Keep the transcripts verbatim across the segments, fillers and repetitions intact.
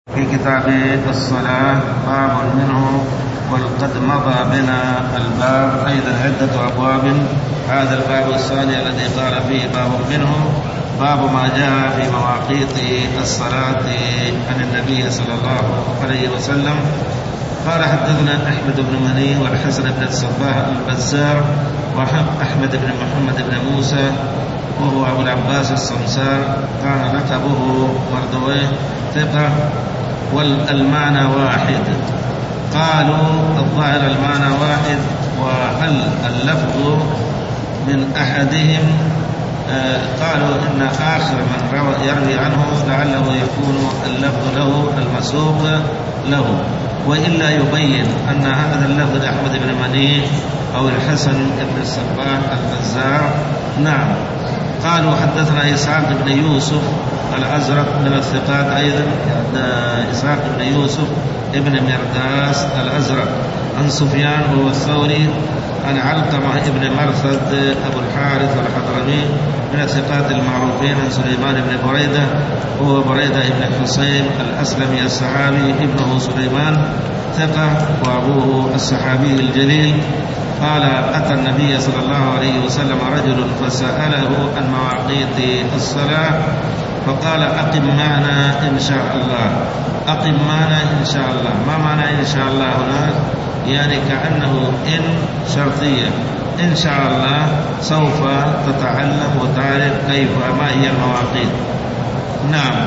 في كتاب الصلاة باب منه، وقد مضى بنا الباب أيضا عدة أبواب. هذا الباب الثاني الذي قال فيه باب منه باب ما جاء في مواقيت الصلاة عن النبي صلى الله عليه وسلم. قال حدثنا أحمد بن مني والحسن بن الصباح البزار وأحمد بن محمد بن موسى وهو أبو العباس الصمسار، كان لقبه مردويه ثقة، والمعنى واحد. قالوا الظاهر المعنى واحد، وهل اللفظ من أحدهم؟ آه قالوا إن آخر من يروي عنه لعله يكون اللفظ له المسوق له، وإلا يبين أن هذا اللفظ لأحمد بن مني أو الحسن بن الصباح البزار. نعم. قالوا حدثنا إسحاق بن يوسف الأزرق من الثقات أيضا، إسحاق بن يوسف ابن مرداس الأزرق عن سفيان هو الثوري عن علقمة ابن مرثد أبو الحارث الحضرمي من الثقات المعروفين عن سليمان بن بريدة وهو بريدة ابن حسين الأسلمي الصحابي ابنه سليمان ثقة وأبوه الصحابي الجليل. قال أتى النبي صلى الله عليه وسلم رجل فسأله عن مواقيت الصلاة فقال أقم معنا إن شاء الله. أقم معنا إن شاء الله، ما معنى إن شاء الله هنا؟ يعني كأنه إن شرطية، إن شاء الله سوف تتعلم وتعرف كيف ما هي المواقيت. نعم.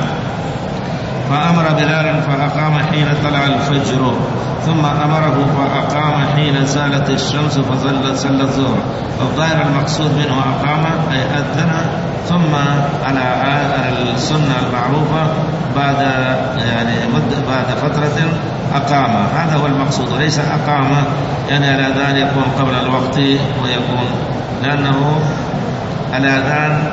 فأمر بلالا فأقام حين طلع الفجر، ثم أمره فأقام حين زالت الشمس فظلت صلى الظهر. الظاهر المقصود منه أقام أي أذن، ثم على السنة المعروفة بعد يعني مدة بعد فترة أقام، هذا هو المقصود، وليس أقام يعني الأذان يكون قبل الوقت ويكون، لأنه الأذان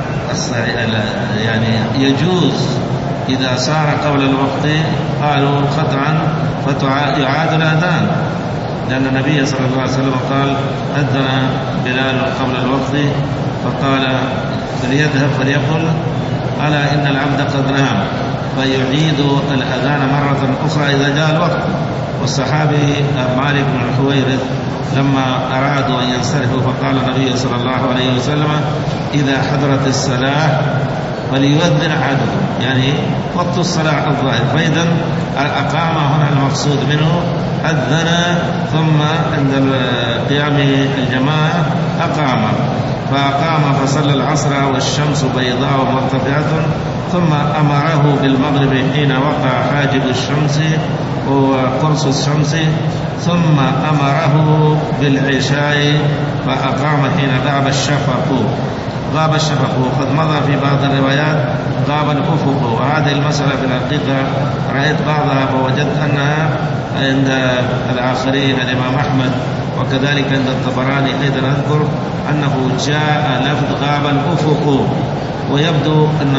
يعني يجوز إذا صار قبل الوقت قالوا قطعا فيعاد الأذان، لأن النبي صلى الله عليه وسلم قال أذن بلال قبل الوقت فقال فليذهب فليقل ألا إن العبد قد نام، فيعيد الأذان مرة أخرى إذا جاء الوقت. والصحابي مالك بن الحويرث لما أرادوا أن ينصرفوا فقال النبي صلى الله عليه وسلم إذا حضرت الصلاة فليؤذن أحدكم، يعني وقت الصلاة الظاهر. فإذا الأقامة هنا المقصود منه أذن، ثم عند قيام الجماعة أقام، فأقام فصلى العصر والشمس بيضاء مرتفعة، ثم أمره بالمغرب حين وقع حاجب الشمس وقرص الشمس، ثم أمره بالعشاء فأقام حين غاب الشفق. غاب الشفق، وقد مضى في بعض الروايات غاب الأفق، وهذه المسألة في الحقيقة رأيت بعضها فوجدت أنها عند الآخرين الإمام أحمد وكذلك عند الطبراني أيضا أذكر أنه جاء لفظ غاب الأفق، ويبدو أن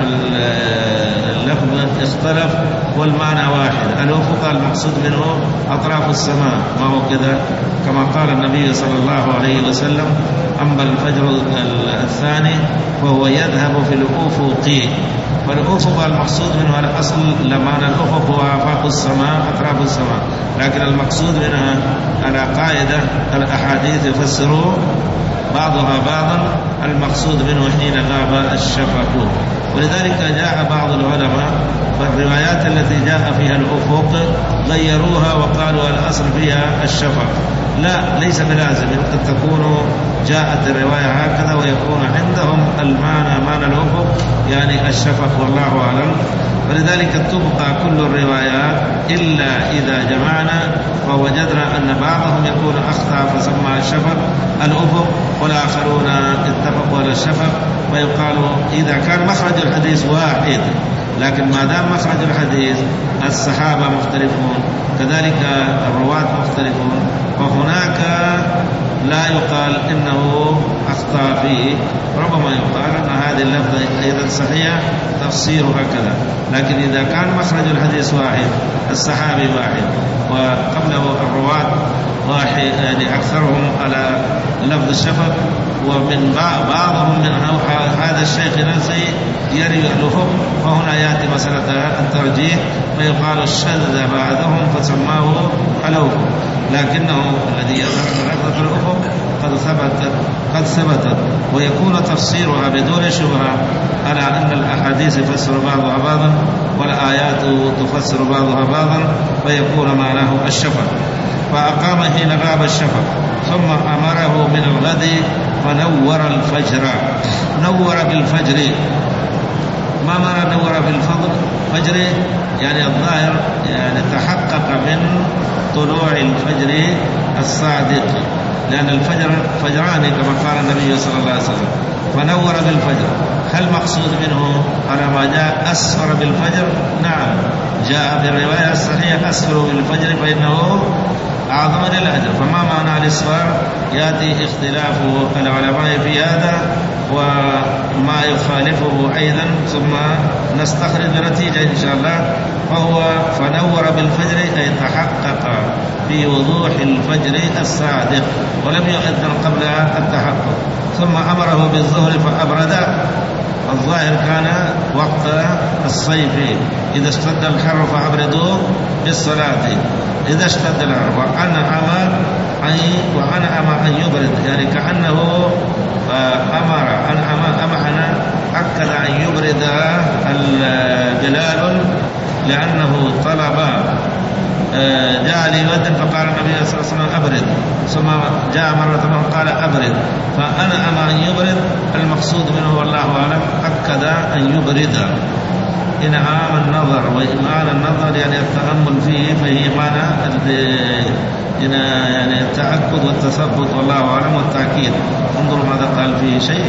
اللفظ اختلف والمعنى واحد. الأفق المقصود منه أطراف السماء، ما هو كذا كما قال النبي صلى الله عليه وسلم أما الفجر الثاني فهو يذهب في الأفق، والأفق المقصود منه الأصل لمعنى الأفق هو آفاق السماء أطراف السماء، لكن المقصود منها على قاعدة الأحاديث يفسروا بعضها بعضا، المقصود منه حين غاب الشفق. ولذلك جاء بعض العلماء فالروايات التي جاء فيها الأفق غيروها وقالوا الأصل فيها الشفق. لا، ليس بلازم، قد تكون جاءت الرواية هكذا ويكون عندهم المعنى معنى الأفق يعني الشفق، والله أعلم. ولذلك تبقى كل الروايات إلا إذا جمعنا فوجدنا أن بعضهم يكون أخطأ فسمى الشفق الأفق، والآخرون اتفقوا على الشفق، ويقال إذا كان مخرج الحديث واحد، لكن ما دام مخرج الحديث الصحابة مختلفون كذلك الرواة مختلفون، وهناك لا يقال إنه أخطأ فيه، ربما يقال أن هذه اللفظة أيضا صحيحة تفسيرها كذا. لكن إذا كان مخرج الحديث واحد، الصحابي واحد وقبله الرواة واحد، يعني أكثرهم على لفظ الشفق، ومن بعضهم من هذا الشيخ نفسه يروي له، فهنا يأتي مسألة الترجيح ويقال شذ بعضهم فسماه الأوفق، لكنه الذي يظهر لفظة الأفق قد ثبتت قد ثبتت ويكون تفسيرها بدون شبهة على أن الأحاديث يفسر بعضها بعضا والآيات تفسر بعضها بعضا، فيكون معناه الشفق. فأقام حين غاب الشفق، ثم أمره من الغد فنور الفجر. نور بالفجر، ما معنى نور بالفجر؟ يعني الظاهر يعني تحقق من طلوع الفجر الصادق، لأن الفجر فجران كما قال النبي صلى الله عليه وسلم، فنور بالفجر. هل مقصود منه على ما جاء أسفر بالفجر؟ نعم، جاء في الرواية الصحيحة أسفر بالفجر فإنه أعظم للأجر. فما معنى الإسفار؟ يأتي اختلاف العلماء في هذا وما يخالفه أيضا، ثم نستخرج نتيجة إن شاء الله. فهو فنور بالفجر أي تحقق في وضوح الفجر الصادق ولم يؤذن قبل التحقق. ثم أمره بالظهر فأبرد. الظاهر كان وقت الصيف، إذا اشتد الحر فأبردوا بالصلاة إذا اشتد الحر، وأنا أمر وأنا أمر أن يبرد، يعني كأنه أمر أن أمحنا أكد أن يبرد بلال، لأنه طلب جاء ليؤذن فقال النبي صلى الله عليه وسلم أبرد، ثم جاء مرة قال أبرد، فأنا أما أن يبرد المقصود منه والله أعلم أكد أن يبرد. إنعام النظر وإمعان النظر يعني التأمل فيه، فهي معنى يعني التأكد والتثبت والله أعلم والتأكيد. انظروا ماذا قال فيه شيء.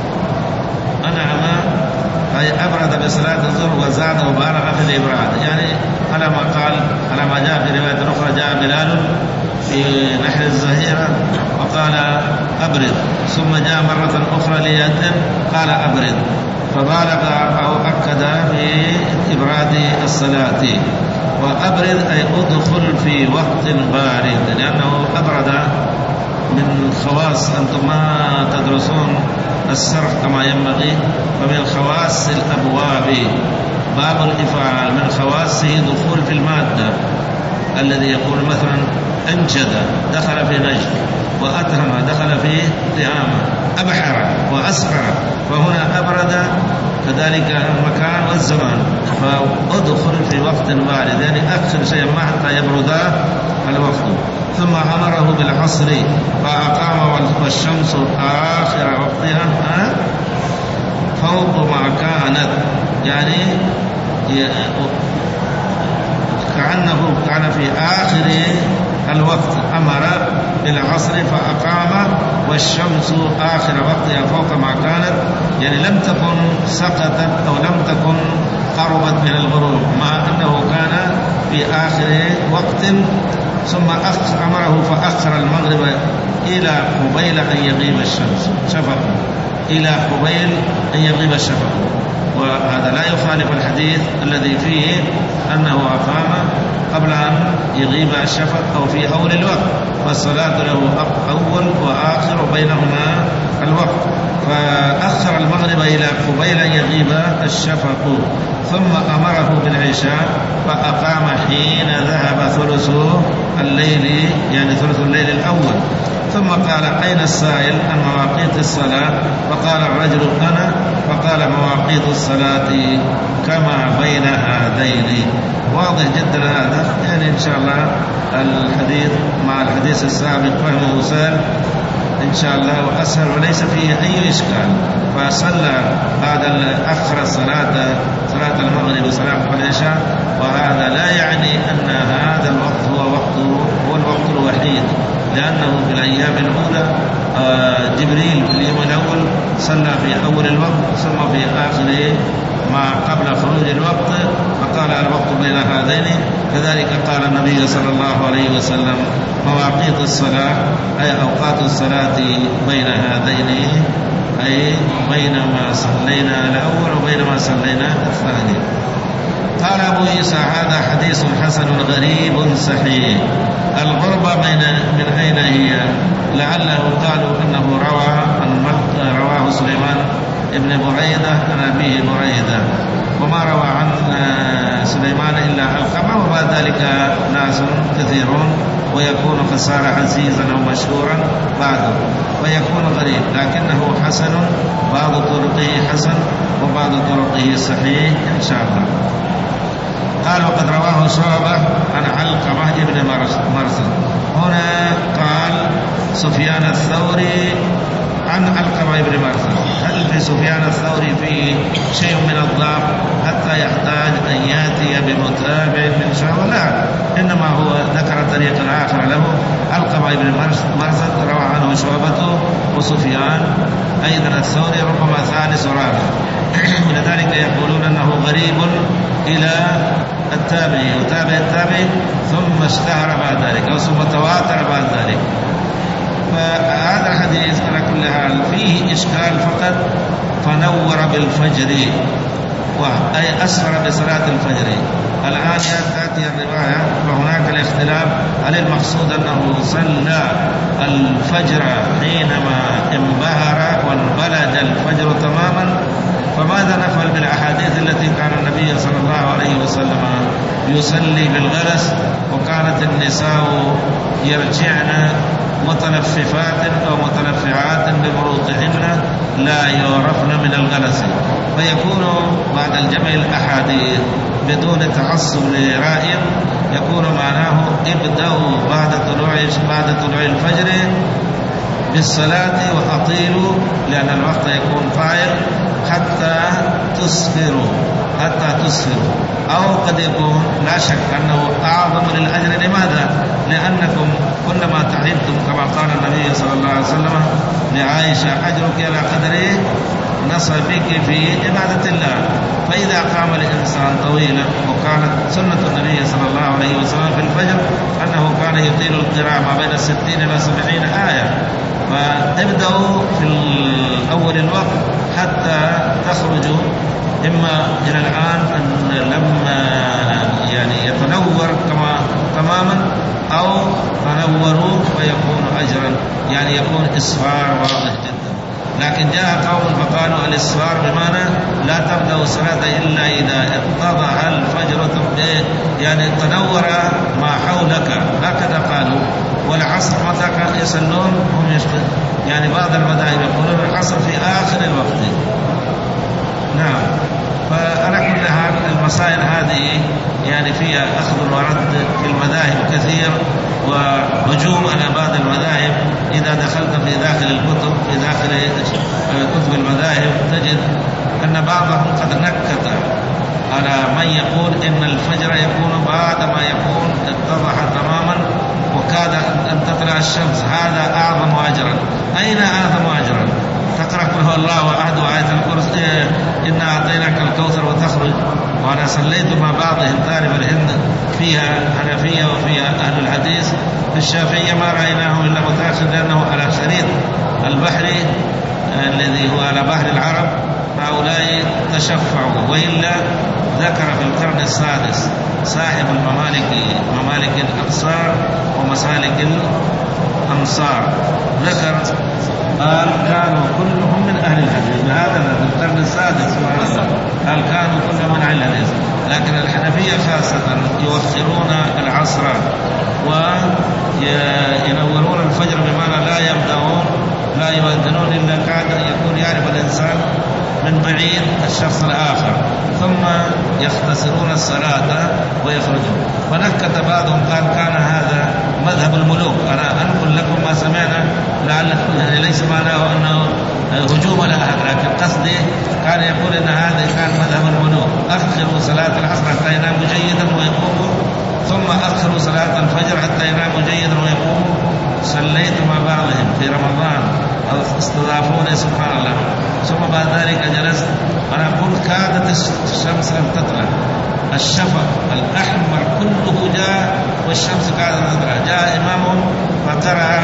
أنعم أي أبرد بصلاة الظهر وزاد وبالغ في الإبراد، يعني على ما قال على ما جاء في رواية أخرى جاء بلال في نحر الزهيرة وقال أبرد، ثم جاء مرة أخرى ليأذن قال أبرد، فبالغ أو أكد في إبراد الصلاة. وأبرد أي أدخل في وقت بارد، لأنه أبرد من خواص، أنتم ما تدرسون الصرف كما ينبغي، ومن خواص الأبواب باب الإفعال، من خواصه دخول في المادة، الذي يقول مثلا أنجد دخل في نجد، وأتهم دخل في تهامة، أبحر وأسفر، فهنا أبرد كذلك المكان والزمان، فأدخل في وقت بارد يعني أكثر شيء ما حتى يبرد الوقت. ثم أمره بالعصر فأقام والشمس آخر وقتها فوق ما كانت، يعني كأنه كان في آخر الوقت. أمر بالعصر فأقام والشمس آخر وقتها فوق ما كانت، يعني لم تكن سقطت أو لم تكن قربت من الغروب، مع أنه كان في آخر وقت. ثم أمره فأخر المغرب إلى قبيل أن يغيب الشمس شفق، إلى قبيل أن يغيب الشفق. وهذا لا يخالف الحديث الذي فيه أنه أقام قبل أن يغيب الشفق أو في أول الوقت، والصلاة له أول وآخر بينهما الوقت. فأخر المغرب إلى قبيل أن يغيب الشفق. ثم أمره بالعشاء فأقام حين ذهب ثلث الليل، يعني ثلث الليل الأول. ثم قال أين السائل عن مواقيت الصلاة؟ فقال الرجل أنا، فقال مواقيت الصلاة كما بين هذين. واضح جدا هذا، يعني إن شاء الله الحديث مع الحديث السابق فهمه سهل إن شاء الله وأسهل وليس فيه أي إشكال. فصلى هذا أخر الصلاة صلاة المغرب وصلاة العشاء، وهذا لا يعني أن هذا الوقت هو وقت هو الوقت الوحيد، لأنه في الأيام الأولى جبريل في اليوم الأول صلى في أول الوقت ثم في آخر ما قبل خروج الوقت، فقال الوقت بين هذين. كذلك قال النبي صلى الله عليه وسلم مواقيت الصلاة أي أوقات الصلاة بين هذين، أي بينما صلينا الأول وبينما صلينا الثاني. قال أبو عيسى هذا حديث حسن غريب صحيح. الغربة من أين هي؟ لعله قالوا أنه روى رواه سليمان ابن بريدة عن أبيه بريدة، وما روى عن سليمان إلا علقمة، وبعد ذلك ناس كثيرون، ويكون فصار عزيزا أو مشهورا بعده ويكون غريب، لكنه حسن، بعض طرقه حسن وبعض طرقه صحيح إن شاء الله. قال وقد رواه شعبة عن علقمة ابن مرثد. هنا قال سفيان الثوري عن علقمة ابن مرثد. هل في سفيان الثوري فيه شيء من الضعف حتى يحتاج أن يأتي بمتابع من شعبة؟ لا، إنما هو ذكر طريقا آخر له. علقمة ابن مرثد روى عنه شعبة وسفيان أيضا الثوري، ربما ثالث ورابع. ولذلك يقولون أنه غريب إلى التابعي وتابع التابعي ثم اشتهر بعد ذلك أو ثم تواتر بعد ذلك. فهذا الحديث على كل حال فيه إشكال فقط. فنور بالفجر، أي أسفر بصلاة الفجر. الآن تأتي الرواية وهناك الاختلاف، هل المقصود أنه صلى الفجر حينما انبهر وانبلج الفجر تماما؟ فماذا نفعل بالأحاديث التي كان النبي صلى الله عليه وسلم يصلي بالغلس، وكانت النساء يرجعن متلففات أو متلفعات بمروطهن لا يعرفن من الغلس، فيكون بعد الجمع الأحاديث بدون تعصب لرأي يكون معناه ابدأوا بعد طلوع بعد طلوع الفجر بالصلاة وأطيلوا، لأن الوقت يكون طائل حتى تصفروا حتى تصفروا أو قد يكون لا شك أنه أعظم للأجر. لماذا؟ لأنكم كلما تعبتم كما قال النبي صلى الله عليه وسلم لعائشة أجرك على قدر نصبك في عبادة الله. فإذا قام الإنسان طويلا، وكانت سنة النبي صلى الله عليه وسلم في الفجر أنه كان يطيل القراءة ما بين الستين إلى سبعين آية، فابدأوا في أول الوقت حتى تخرجوا إما إلى الآن أن لما يعني يتنور كما تماما أو تنوروا ويكون أجرا، يعني يكون إسفار واضح جدا. لكن جاء قوم فقالوا الإسفار بمعنى لا تبدأ الصلاة إلا إذا اتضح الفجر، يعني تنور ما حولك، هكذا قالوا. والعصر متى كان يصلون هم يشتغل، يعني بعض المذاهب يقولون العصر في آخر الوقت. نعم. فعلى كل حال المسائل هذه يعني فيها أخذ ورد في المذاهب كثير، وهجوم على بعض المذاهب. إذا دخلت في داخل الكتب في داخل كتب المذاهب تجد أن بعضهم قد نكت على من يقول إن الفجر يكون بعد ما يكون اتضح تماما وكاد أن تطلع الشمس، هذا أعظم أجرا. أين أعظم أجرا؟ تقرأ قل هو الله أحد وآية الكرسي إنا أعطيناك الكوثر وتخرج. وأنا صليت مع بعضهم طالب الهند فيها حنفية وفيها أهل الحديث. في الشافعية ما رأيناهم إلا متأخر، لأنه على شريط البحري الذي هو على بحر العرب، هؤلاء تشفعوا. وإلا ذكر في القرن السادس صاحب الممالك ممالك الأقصار ومسالك الأمصار ذكر قال كانوا كلهم من أهل الحديث. هذا في القرن السادس قال كانوا كلهم من أهل الحديث، لكن الحنفية خاصة يوخرون العصر وينورون الفجر بمعنى لا يبدأون لا يؤذنون إلا كاد يكون يعرف الإنسان من بعيد الشخص الآخر، ثم يختصرون الصلاة ويخرجون. فنكت بعضهم قال كان هذا مذهب الملوك. أنا أنقل لكم ما سمعنا لعلكم يعني ليس معناه أنه هجوم على أحد، لكن قصدي كان يقول إن هذا كان مذهب الملوك، أخروا صلاة العصر حتى يناموا جيدا ويقوموا ثم ثم أخروا صلاة الفجر حتى يناموا جيدا ويقوموا. صليت مع بعضهم في رمضان أو استضافوني سبحان الله، ثم بعد ذلك جلست أنا قلت كادت الشمس لم تطلع، الشفق الأحمر كله جاء والشمس كادت تطلع. جاء إمامهم فترى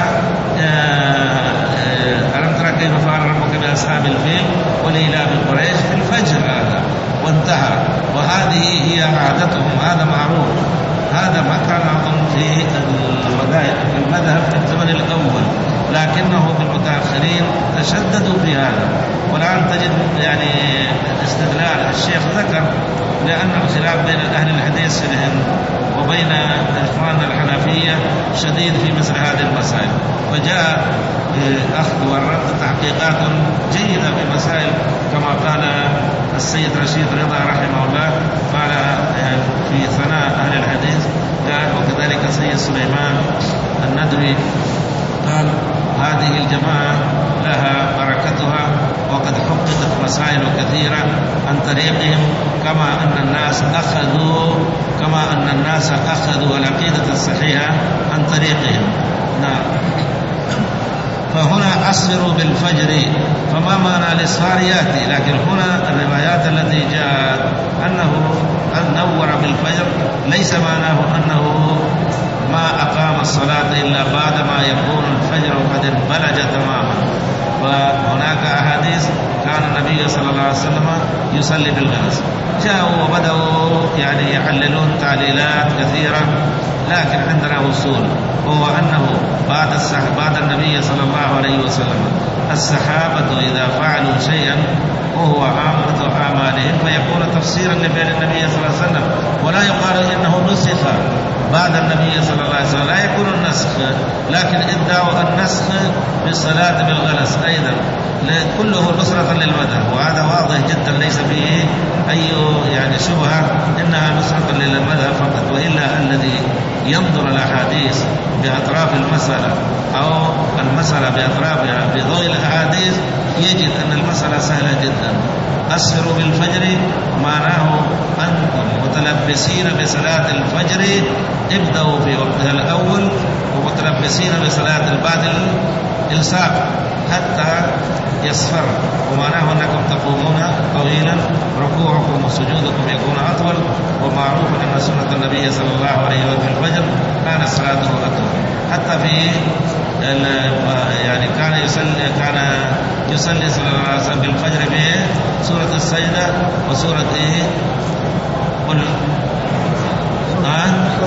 ألم ترى كيف فعل ربك بأصحاب الفيل والإيلاف قريش في الفجر هذا وانتهى. وهذه هي عادتهم، هذا معروف، هذا ما كان أظن في المذهب في الزمن الأول، لكنه في المتأخرين تشددوا في هذا. والآن تجد يعني استدلال الشيخ ذكر لأن الخلاف بين أهل الحديث في الهند وبين إخواننا الحنفية شديد في مثل هذه المسائل، فجاء أخذ والرد تحقيقات جيدة في مسائل كما قال السيد رشيد رضا رحمه الله، قال في ثناء أهل الحديث قال، وكذلك السيد سليمان الندري قال هذه الجماعة لها بركتها وقد حققت مسائل كثيرة عن طريقهم، كما أن الناس أخذوا كما أن الناس أخذوا العقيدة الصحيحة عن طريقهم. نعم. فهنا أسفروا بالفجر، فما معنى الإسفار يأتي، لكن هنا الروايات التي جاءت أنه نور بالفجر ليس معناه أنه ما أقام الصلاة إلا بعد ما يكون الفجر قد انبلج تماما. وهناك أحاديث كان النبي صلى الله عليه وسلم يصلي بالغلس، جاءوا وبدأوا يعني يحللون تعليلات كثيرة، لكن عندنا وصول وهو أنه بعد بعد النبي صلى الله عليه وسلم الصحابة إذا فعلوا شيئا وهو عامة أعمالهم فيكون تفسيرا لفعل النبي صلى الله عليه وسلم، ولا يقال إنه نسخ بعد النبي صلى الله عليه وسلم، لا يكون النسخ، لكن ادعوا النسخ بالصلاة بالغلس أيضا كله نصرة للمذهب، وهذا واضح جدا ليس فيه أي يعني شبهة إنها نصرة للمذهب فقط. وإلا الذي ينظر الأحاديث بأطراف المسألة أو المسألة بأطرافها بضوء الأحاديث يجد أن المسألة سهلة جدا. أسفروا بالفجر معناه أنتم متلبسين بصلاة الفجر ابدأوا في وقتها الأول، ومتلبسين بصلاة بعد الإلساق حتى يصفر، ومعناه أنكم تقومون طويلا، ركوعكم وسجودكم يكون أطول، ومعروف أن سنة النبي صلى الله عليه وسلم في الفجر كان صلاته أطول، حتى في يعني كان يصلي كان يصلي صلى الله عليه وسلم بالفجر بسورة السجدة وسورة إيه؟ قل آه؟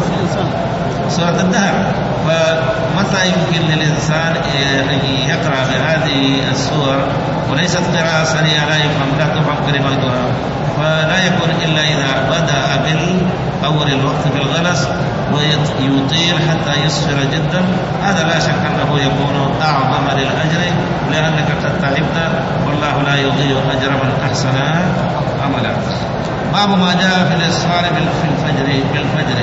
سورة الدهر. فمتى يمكن للإنسان أن يقرأ بهذه السور وليست قراءة سريعة لا يفهم لا تفهم كلماتها، فلا يكون إلا إذا بدأ بالأول الوقت بالغلس ويطيل حتى يصفر جدا، هذا لا شك أنه يكون أعظم للأجر لأنك قد تعبت، والله لا يضيع أجر من أحسن عملا. باب ما جاء في الإسفار في الفجر بالفجر.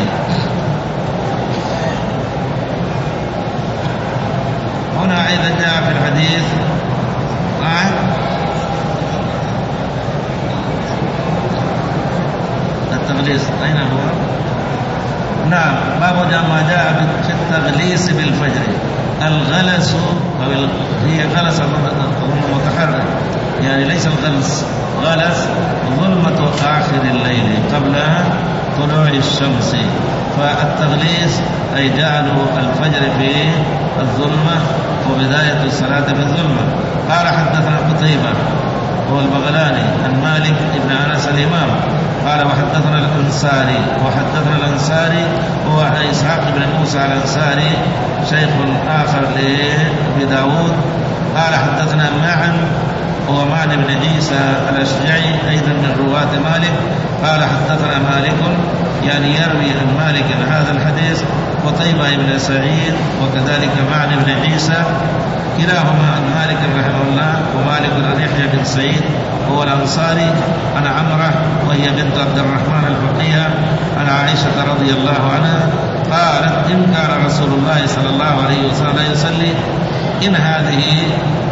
هنا أيضا جاء في الحديث آه التغليس أين هو؟ نعم. باب ما جاء في التغليس بالفجر. الغلس هي غلس متحرك، يعني ليس الغلس، غلس ظلمة آخر الليل قبل طلوع الشمس، فالتغليس أي جعلوا الفجر في الظلمة وبداية الصلاة في الظلمة. قال حدثنا قتيبة هو البغلاني عن مالك بن أنس الإمام قال وحدثنا الأنصاري وحدثنا الأنصاري هو إسحاق بن موسى الأنصاري شيخ آخر لأبي داود قال حدثنا معا هو معن بن عيسى الأشجعي أيضا من رواة مالك قال حدثنا مالك يعني يروي عن مالك هذا الحديث وطيبة بن سعيد وكذلك معن بن عيسى كلاهما عن مالك رحمه الله، ومالك عن يحيى بن سعيد هو الأنصاري عن عمرة وهي بنت عبد الرحمن الفقيه عن عائشة رضي الله عنها قالت إن كان رسول الله صلى الله عليه وسلم يصلي إن هذه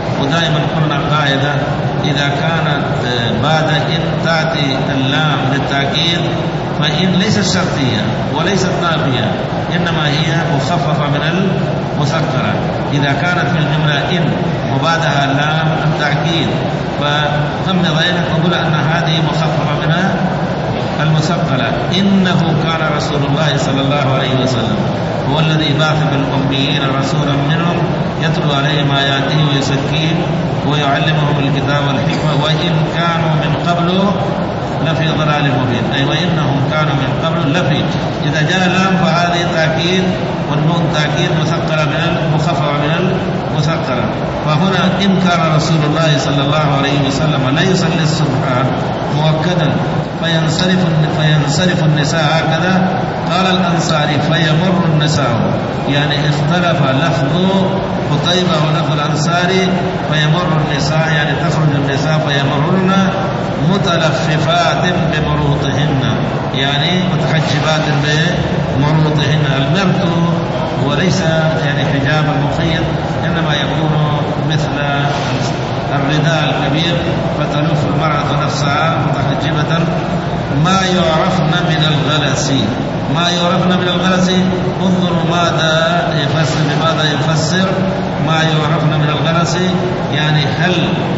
ودائما قلنا قاعدة إذا كانت بعد إن تأتي اللام للتأكيد فإن ليست شرطية وليست نافية، إنما هي مخففة من المثقلة. إذا كانت في الجملة إن وبعدها لام التأكيد فغمض عينك وقل أن هذه مخففة منها المثقلة. إنه كان رسول الله صلى الله عليه وسلم هو الذي بعث بالأميين رسولا منهم يتلو عليهم آياته ويزكيهم ويعلمهم الكتاب والحكمة وإن كانوا من قبل لفي ضلال مبين، أي وإنهم كانوا من قبل لفي. إذا جاء اللام فهذه تأكيد والنون تأكيد مثقلة من المخففة من المثقلة. فهنا إن كان رسول الله صلى الله عليه وسلم لا يصلي الصبح مؤكدا فينصرف فينصرف النساء هكذا. قال الأنصاري فيمر النساء، يعني اختلف لفظ قتيبة ولفظ الأنصاري فيمر النساء، يعني تخرج النساء فيمرن متلففات بمروطهن، يعني متحجبات بمروطهن. المرط وليس يعني حجاب المخيط، إنما يكون مثل الرداء الكبير فتلف المرأة نفسها متحجبة. ما يعرفن من الغلس، ما يعرفن من الغلس انظروا ماذا يفسر، لماذا يفسر ما يعرفن من الغلس، يعني هل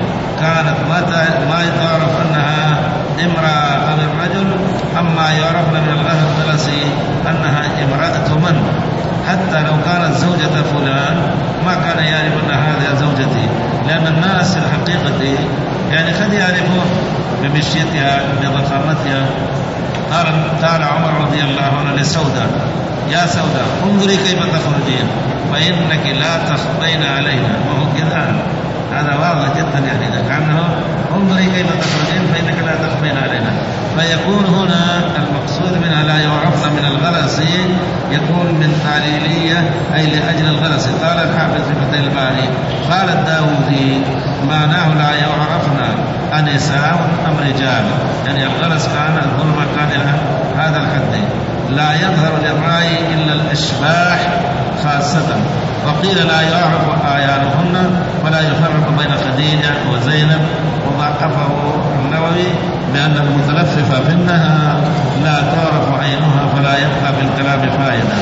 كانت ما تعرف أنها امرأة أو الرجل، أما يعرفن من الغلس أنها امرأة من، حتى لو كانت زوجة فلان ما كان يعرف أن هذه زوجتي، لأن الناس الحقيقة يعني قد يعرفون بمشيتها بضخامتها. قال تعالى عمر رضي الله عنه لسودة يا سودة انظري كيف تخرجين فإنك لا تخفين علينا، وهو كذا هذا واضح جدا، يعني كأنه انظري كيف تخرجين فإنك لا تخفين علينا. فيكون هنا المقصود منها لا يعرفن من الغلس يكون من تعليلية أي لأجل الغلس. قال الحافظ في فتح الباري قال الداودي معناه لا يعرفن النساء أم رجال، يعني الغلس كان الظلم كان إلى هذا الحد. لا يظهر للرأي إلا الأشباح خاصة. وقيل لا يعرف آيانهن ولا يفرق بين خديجة وزينب، وضعفه النووي بأن المتلففة في النهار لا تعرف عينها فلا يبقى في الكلام فائدة.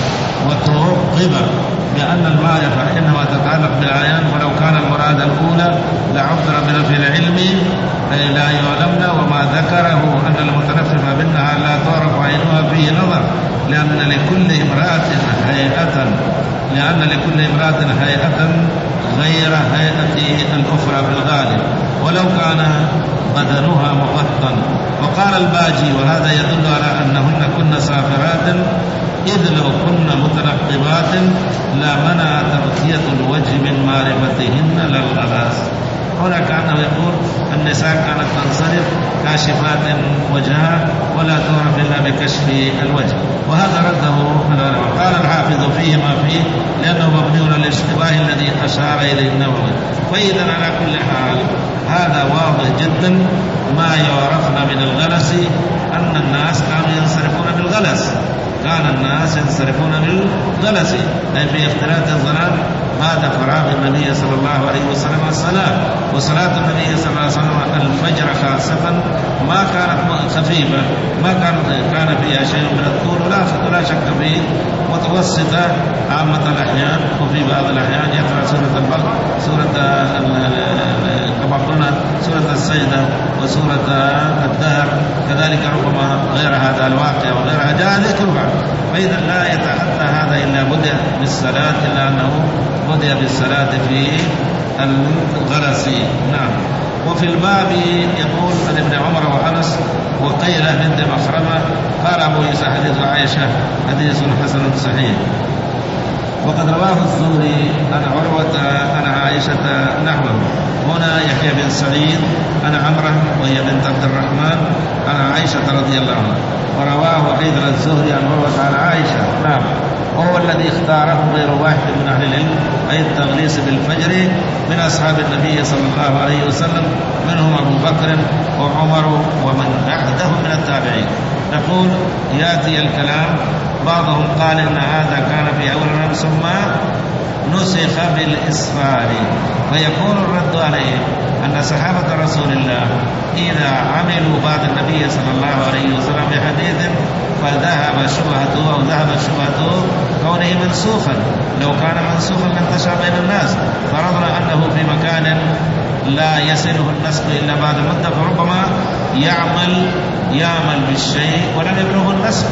وتوقب بأن المعرفة إنما تتعلق بالعيان، ولو كان المراد الأولى لعبر بنفي العلم أي لا يعلمن. وما ذكره أن المتلففة بالنهار لا تعرف عينها فيه نظر، لأن لكل امرأة هيئة لأن لكل امرأة هيئة غير هيئة الأخرى في الغالب، ولو كان بدنها مغطى. وقال الباجي وهذا يدل على أنهن كن سافرات، إذ لو كن متنقبات لا منع تغطية الوجه من معرفتهن للغلاس. هنا كأنه يقول النساء كانت تنصرف كاشفات وجهها ولا تعرف إلا بكشف الوجه، وهذا رده العلماء. قال الحافظ فيه ما فيه لأنه مبني على الاشتباه الذي أشار إليه النووي. فإذا على كل حال هذا واضح جدا. ما يعرفن من الغلس أن الناس كانوا ينصرفون بالغلس، كان الناس ينصرفون بالغلس أي في اختلاط الظلام بعد فراغ النبي صلى الله عليه وسلم الصلاة. وصلاة النبي صلى الله عليه وسلم الفجر خاصة ما كانت خفيفة، ما كان كان فيها شيء من الطول ولا ولا شك فيه، متوسطة عامة الأحيان، وفي بعض الأحيان يقرأ سورة البقرة، سورة كما قلنا سورة السجدة وسورة الدهر، كذلك ربما غير هذا الواقع وغيرها جاء ذكرها. فإذا لا يتحدى هذا إلا بدأ بالصلاة، إلا أنه بدأ بالصلاة في الغلس. نعم. وفي الباب يقول عن ابن عمر وأنس وقيل بنت مخرمة قال أبو عيسى حديث عائشة حديث حسن صحيح. وقد رواه الزهري عن عروة عن عائشة نحوه. هنا يحيى بن سعيد عن عمرة وهي بنت عبد الرحمن عن عائشة رضي الله عنها، ورواه أيضا الزهري عن عروة عن عائشة. نعم. وهو الذي اختار اختاره غير واحد من أهل العلم أي التغليس بالفجر من أصحاب النبي صلى الله عليه وسلم، منهم أبو بكر وعمر ومن بعدهم من التابعين. نقول يأتي الكلام، بعضهم قال إن هذا كان في أول الأمر ثم نسخ بالإسفار، فيكون الرد عليه أن صحابة رسول الله إذا عملوا بعد النبي صلى الله عليه وسلم بحديث فذهب شبهته أو ذهب شبهته كونه منسوخا، لو كان منسوخا لانتشر بين الناس، فرضنا أنه في مكان لا يصله النسخ إلا بعد مدة، فربما يعمل يعمل بالشيء ولم يبلغه النسخ.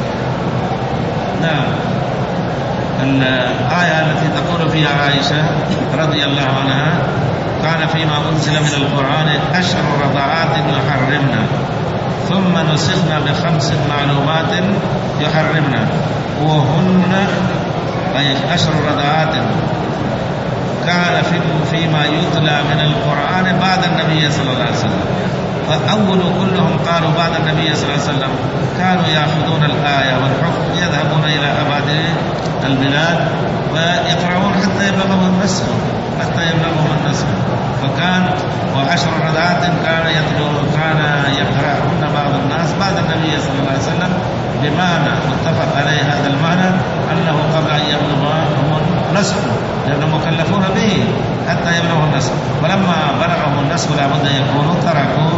نعم. الآية التي تقول فيها عائشة رضي الله عنها كان فيما أنزل من القرآن عشر رضعات يحرمنا ثم نسخنا بخمس معلومات يحرمنا، وهن أي عشر رضعات كان فيما يتلى من القرآن بعد النبي صلى الله عليه وسلم، فأول كلهم قالوا بعد النبي صلى الله عليه وسلم كانوا يأخذون الآية والحكم يذهبون إلى أبعد البلاد ويقرؤون حتى يبلغهم النسخ حتى يبلغهم النسخ فكان وعشر رضعات كان يتلو كان يقرأهن بعض الناس بعد النبي صلى الله عليه وسلم، بمعنى متفق عليه هذا المعنى أنه قبل أن يبلغهم النسخ لأنهم مكلفون به حتى يبلغهم النسخ، ولما بلغهم النسخ لابد أن يكونوا تركوا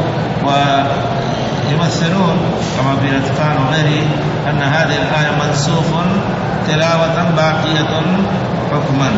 ويمثلون كما في الاتقان وغيره أن هذه الآية منسوخ تلاوة باقية حكما.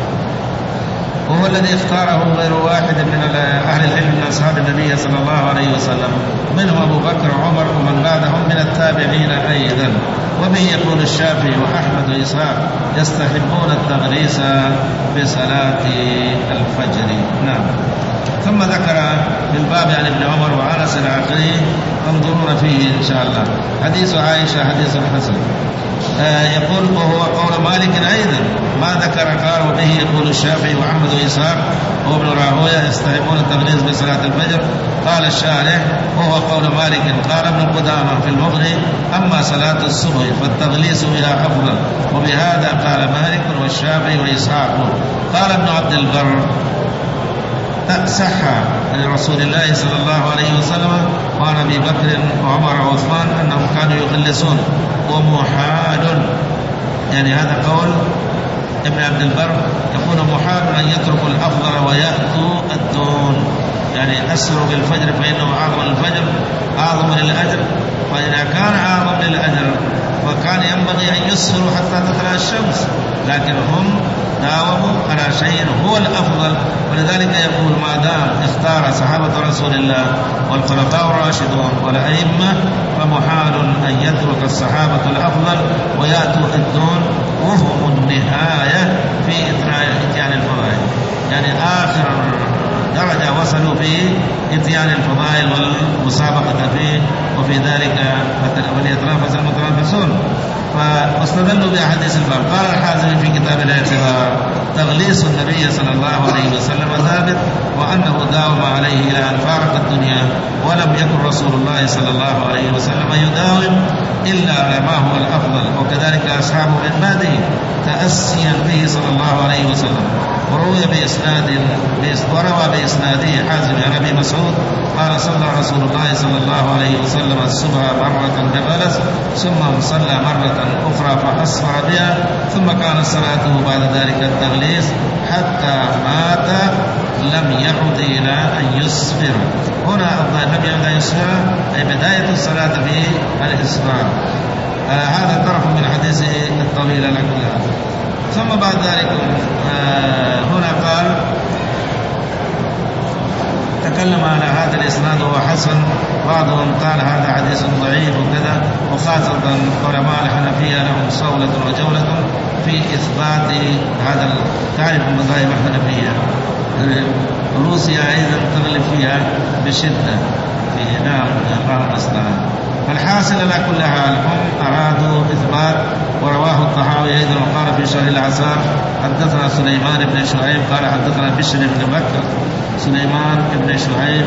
وهو الذي اختاره غير واحد من أهل العلم من أصحاب النبي صلى الله عليه وسلم، منهم أبو بكر وعمر ومن بعدهم من التابعين أيضا. وبه يقول الشافعي وأحمد وإسحاق يستحبون التغليس بصلاة الفجر. نعم. ثم ذكر في الباب عن ابن عمر وأنس العقلي تنظرون فيه إن شاء الله. حديث عائشة حديث حسن. آه يقول وهو قول مالك أيضا ما ذكر قال وبه يقول الشافعي وأحمد وإسحاق وابن راهويه يستحبون التغليظ بصلاة الفجر. قال الشارح وهو قول مالك. قال ابن قدامة في المغني أما صلاة الصبح فالتغليظ بها أفضل، وبهذا قال مالك والشافعي وإسحاق. قال ابن عبد البر صح عن رسول الله صلى الله عليه وسلم وعن أبي بكر وعمر وعثمان أنهم كانوا يغلسون، ومحال يعني هذا قول ابن عبد البر يكون محال أن يتركوا الأفضل ويأتوا الدون، يعني أسروا بالفجر فإنه أعظم الفجر أعظم للأجر، فإذا كان أعظم للأجر فكان ينبغي أن يسروا حتى تطلع الشمس، لكن هم داوموا على شيء هو الأفضل. ولذلك يقول ما دام اختار صحابة رسول الله والخلفاء الراشدون والأئمة فمحال أن يترك الصحابة الأفضل ويأتوا الدون، وهم النهاية في إتيان الفضائل، يعني آخر درجة وصلوا في إتيان الفضائل والمسابقة فيه، وفي ذلك فليتنافس المتنافسون. فاستدلوا بأحاديث الباب. قال الحازم في كتاب الاعتبار تغليس النبي صلى الله عليه وسلم ثابت، وأنه داوم عليه إلى أن فارق الدنيا، ولم يكن رسول الله صلى الله عليه وسلم يداوم إلا على ما هو الأفضل، وكذلك أصحابه من بعده تأسيا به صلى الله عليه وسلم. وروي بإسناد وروى بإسناده حازم عن أبي مسعود قال صلى رسول الله صلى الله عليه وسلم الصبح مرة بغلس ثم صلى مرة أخرى فأسفر بها، ثم كان صلاته بعد ذلك التغليس حتى مات لم يعد إلى أن يسفر. هنا لم يعد أن يسفر أي بداية الصلاة في الإسفار. آه هذا طرف من حديث الطويل لكلها. ثم بعد ذلك آه هنا قال تكلم على هذا الإسناد وهو حسن، بعضهم قال هذا حديث ضعيف وكذا، وخاصة علماء الحنفية لهم صولة وجولة في إثبات هذا تعرف المذاهب الحنفية. روسيا أيضا تغلب فيها بشدة في نعم قال المصنع. فالحاصل على كل حال هم أرادوا إثبات. ورواه الطحاوي أيضا وقال في شرح العسار حدثنا سليمان بن شعيب قال حدثنا بشر بن بكر. سليمان بن شعيب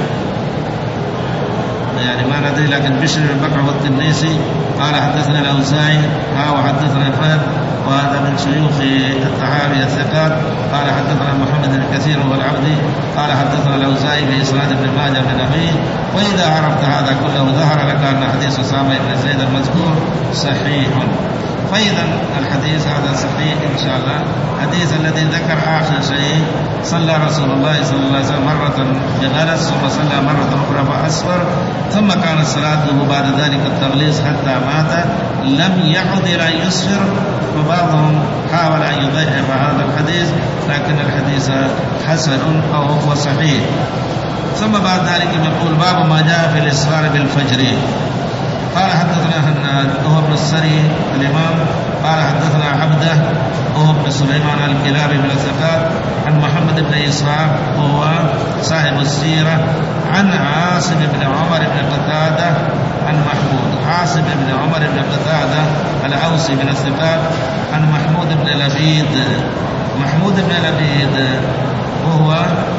يعني ما ندري، لكن بشر بن بكر والتنيسي قال حدثنا الأوزاعي ها وحدثنا فهد، وهذا من شيوخ الطحاوي الثقات قال حدثنا محمد بن كثير والعبدي قال حدثنا الأوزاعي بإسناد ابن ماجه بن أبيه. وإذا عرفت هذا كله ظهر لك أن حديث أسامة بن زيد المذكور صحيح. فإذا الحديث هذا صحيح إن شاء الله. الحديث الذي ذكر آخر شيء صلى رسول الله صلى الله عليه وسلم مرة بغلس ثم صلى مرة أخرى فأسفر ثم كانت صلاته بعد ذلك التغليظ حتى مات لم يعد إلى يسفر. وبعضهم حاول أن يضعف هذا الحديث لكن الحديث حسن أو هو صحيح. ثم بعد ذلك يقول باب ما جاء في الإسفار بالفجر. قال حدثنا هناد وهو ابن السري الإمام قال حدثنا عبده وهو ابن سليمان الكلابي من الثقات عن محمد بن إسحاق وهو صاحب السيرة عن عاصم بن عمر بن قتادة عن محمود عاصم بن عمر بن قتادة الأوسي من الثقات عن محمود بن لبيد محمود بن لبيد وهو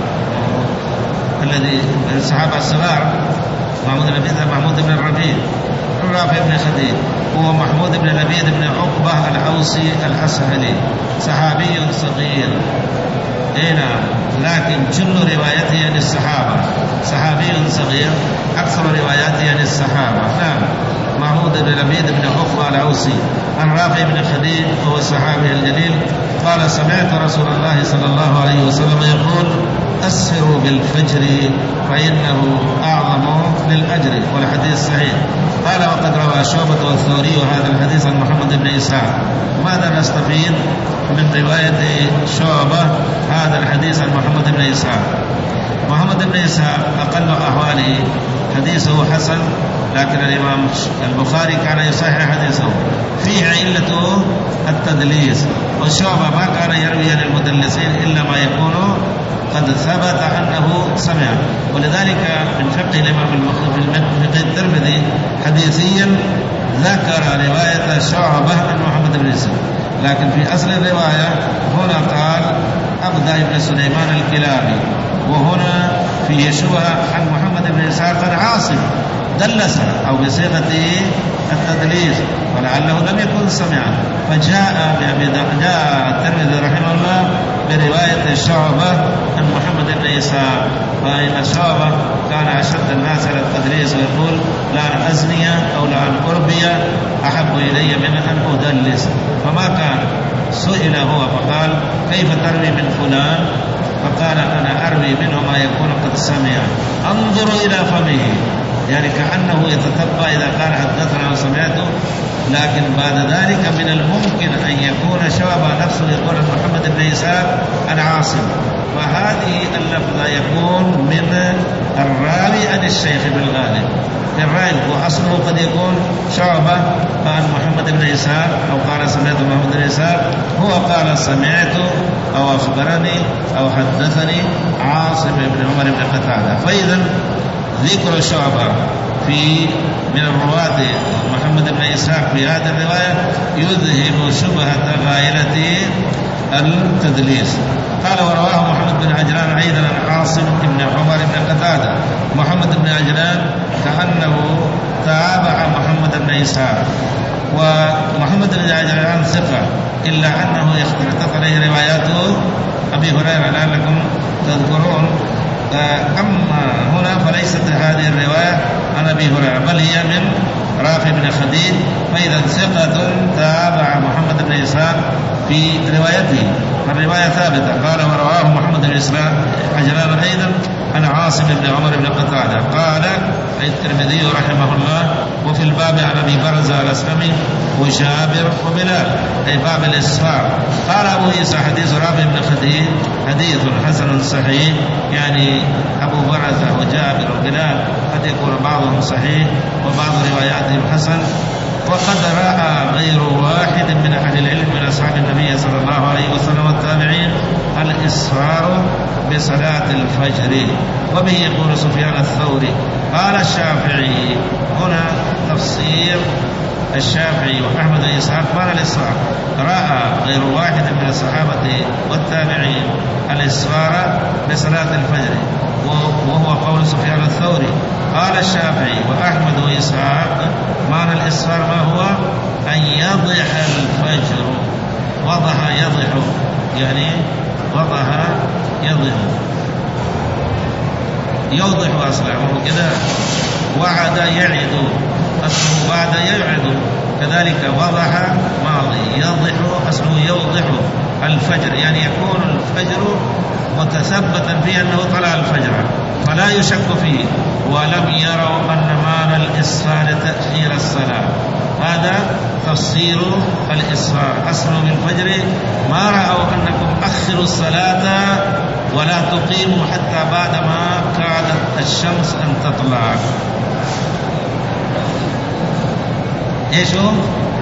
الذي من الصحابة الصغار. محمود بن لبيد محمود بن الربيع رافع بن خديج هو محمود بن لبيد بن عقبة الأوسي الأسهلي صحابي صغير. اي نعم لكن جل روايته عن الصحابة صحابي صغير أكثر رواياته عن الصحابة. نعم محمود بن لبيد بن عقبة الأوسي عن رافع بن خديج وهو الصحابي الجليل قال سمعت رسول الله صلى الله عليه وسلم يقول أسفروا بالفجر فإنه أعظم للأجر والحديث صحيح. قال وقد روى شعبة والثوري هذا الحديث عن محمد بن إسحاق. ماذا نستفيد من رواية شعبة هذا الحديث عن محمد بن إسحاق؟ محمد بن إسحاق أقل أحواله حديثه حسن لكن الإمام البخاري كان يصحح حديثه فيه علة التدليس والشعبة ما كان يروي عن المدلسين إلا ما يكون قد ثبت أنه سمع. ولذلك من فقه الإمام الترمذي حديثيا ذكر رواية شعبة عن محمد بن إسحاق لكن في أصل الرواية هنا قال عبده بن سليمان الكلابي وهنا في شبهة عن محمد بن إسحاق عن عاصم دلس أو بصيغة التدليس ولعله لم يكن سمع فجاء جاء الترمذي رحمه الله برواية شعبة عن محمد بن إسحاق. فإن شعبة كان أشد الناس على التدليس ويقول لا أزني أو لا أن أربي أحب إلي من أن أدلس. فما كان سئل هو فقال كيف تروي من فلان فقال أنا أروي منه ما يكون قد سمع أنظر إلى فمه يعني كأنه يتتبع إذا قال حدثنا وسمعته. لكن بعد ذلك من الممكن أن يكون شعبة نفسه يقول محمد بن إسحاق عن عاصم فهذه اللفظة يكون من الراوي عن الشيخ بالغالب الراوي وأصله قد يكون شعبة عن محمد بن إسحاق أو قال سمعت محمد بن إسحاق هو قال سمعت أو أخبرني أو حدثني عاصم بن عمر بن قتادة. فإذا ذكر شعبة في من الرواة محمد بن إسحاق في هذه الرواية يذهب شبهة غائلة التدليس. قال ورواه محمد بن عجلان أيضا عن عاصم بن عمر بن قتادة. محمد بن عجلان كأنه تابع محمد بن إسحاق ومحمد بن عجلان ثقة إلا أنه اختلطت عليه رواياته أبي هريرة لعلكم تذكرون. أما هنا فليست هذه الرواية عن أبي هريرة بل هي من رافع بن خديج. فإذا ثقة تابع محمد بن إسحاق في روايته الرواية ثابتة. قال ورواه محمد بن إسحاق عجلان أيضا عن عاصم بن عمر بن قتادة. قال الترمذي رحمه الله وفي الباب عن أبي برزة الأسلمي وجابر وبلال أي باب الإسفار. قال أبو عيسى حديث رافع بن خديج حديث حسن صحيح يعني أبو برزة وجابر وبلال قد يكون بعضهم صحيح وبعض رواياتهم حسن. وقد رأى غير واحد من أهل العلم من أصحاب النبي صلى الله عليه وسلم والتابعين الإسفار بصلاة الفجر. وبه يقول سفيان الثوري قال الشافعي. هنا تفسير الشافعي وأحمد بن إسحاق قال الإسفار رأى غير واحد من الصحابة والتابعين الإسفار بصلاة الفجر وهو قول سفيان الثوري. قال الشافعي وأحمد وإسحاق معنى الإسفار ما هو أن يضح الفجر وضح يضح يعني وضح يضح يوضح أصله كده. وعد يعد أصله بعد يعد، كذلك وضح ماضي، يضح أصله يوضح. الفجر يعني يكون الفجر متثبتا فيه أنه طلع الفجر فلا يشك فيه. ولم يروا أن معنى الإسفار تأخير الصلاة، هذا تفسير الإسفار. أسروا بالفجر ما رأوا أنكم أخروا الصلاة ولا تقيموا حتى بعدما كادت الشمس أن تطلع. إيش هو؟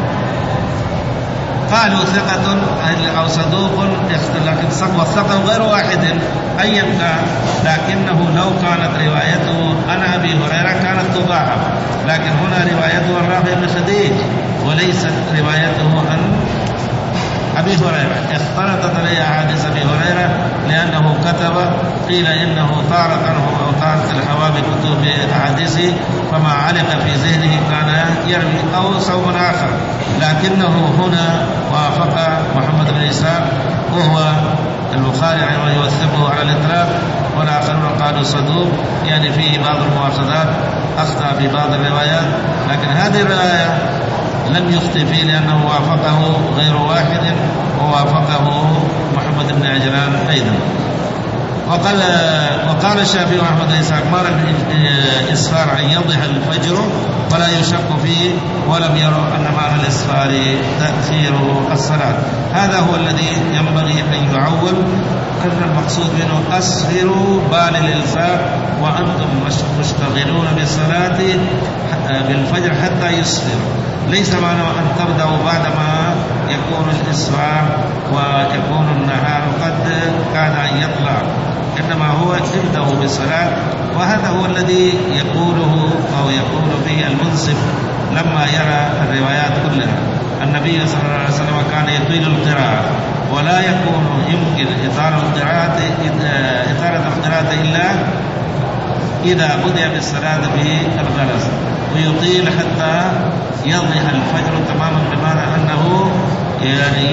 قالوا ثقة أو صدوق، لكن والثقة غير واحد أيا كان، لكنه لو كانت روايته عن أبي هريرة كانت تضاعف، لكن هنا روايته عن رافع بن خديج وليست روايته عن أبي هريرة. اختلطت عليه أحاديث أبي هريرة لأنه كتب، قيل إنه طارت عنه أو طارت الهواء بكتب أحاديثه فما علق في ذهنه كان يرمي أو صوم آخر، لكنه هنا وافق محمد بن إسحاق وهو البخاري يوثقه على الإطلاق، والآخرون قالوا صدوق يعني فيه بعض المؤاخذات، أخطأ في بعض الروايات، لكن هذه الرواية لم يخطئ فيه لأنه وافقه غير واحد ووافقه محمد بن عجلان أيضا. وقال وقال الشافعي وأحمد بن إسحاق مر الإسفار أن يضح الفجر ولا يشك فيه، ولم يروا أن معنى الإسفار تأخير الصلاة. هذا هو الذي ينبغي أن يعول، أن المقصود منه أسفروا بال الإلفاق وأنتم مشتغلون بالصلاة بالفجر حتى يسفر. ليس معنى أن تبدأوا بعدما يكون الإسفار ويكون النهار قد كاد أن يطلع، إنما هو ابدأوا بالصلاة. وهذا هو الذي يقوله أو يقول به المنصف لما يرى الروايات كلها. النبي صلى الله عليه وسلم كان يطيل القراءة، ولا يكون يمكن إطالة القراءة إطالة القراءة إلا إذا بدأ بالصلاة بالغلس، ويطيل حتى يضح الفجر تماما، بمعنى أنه يعني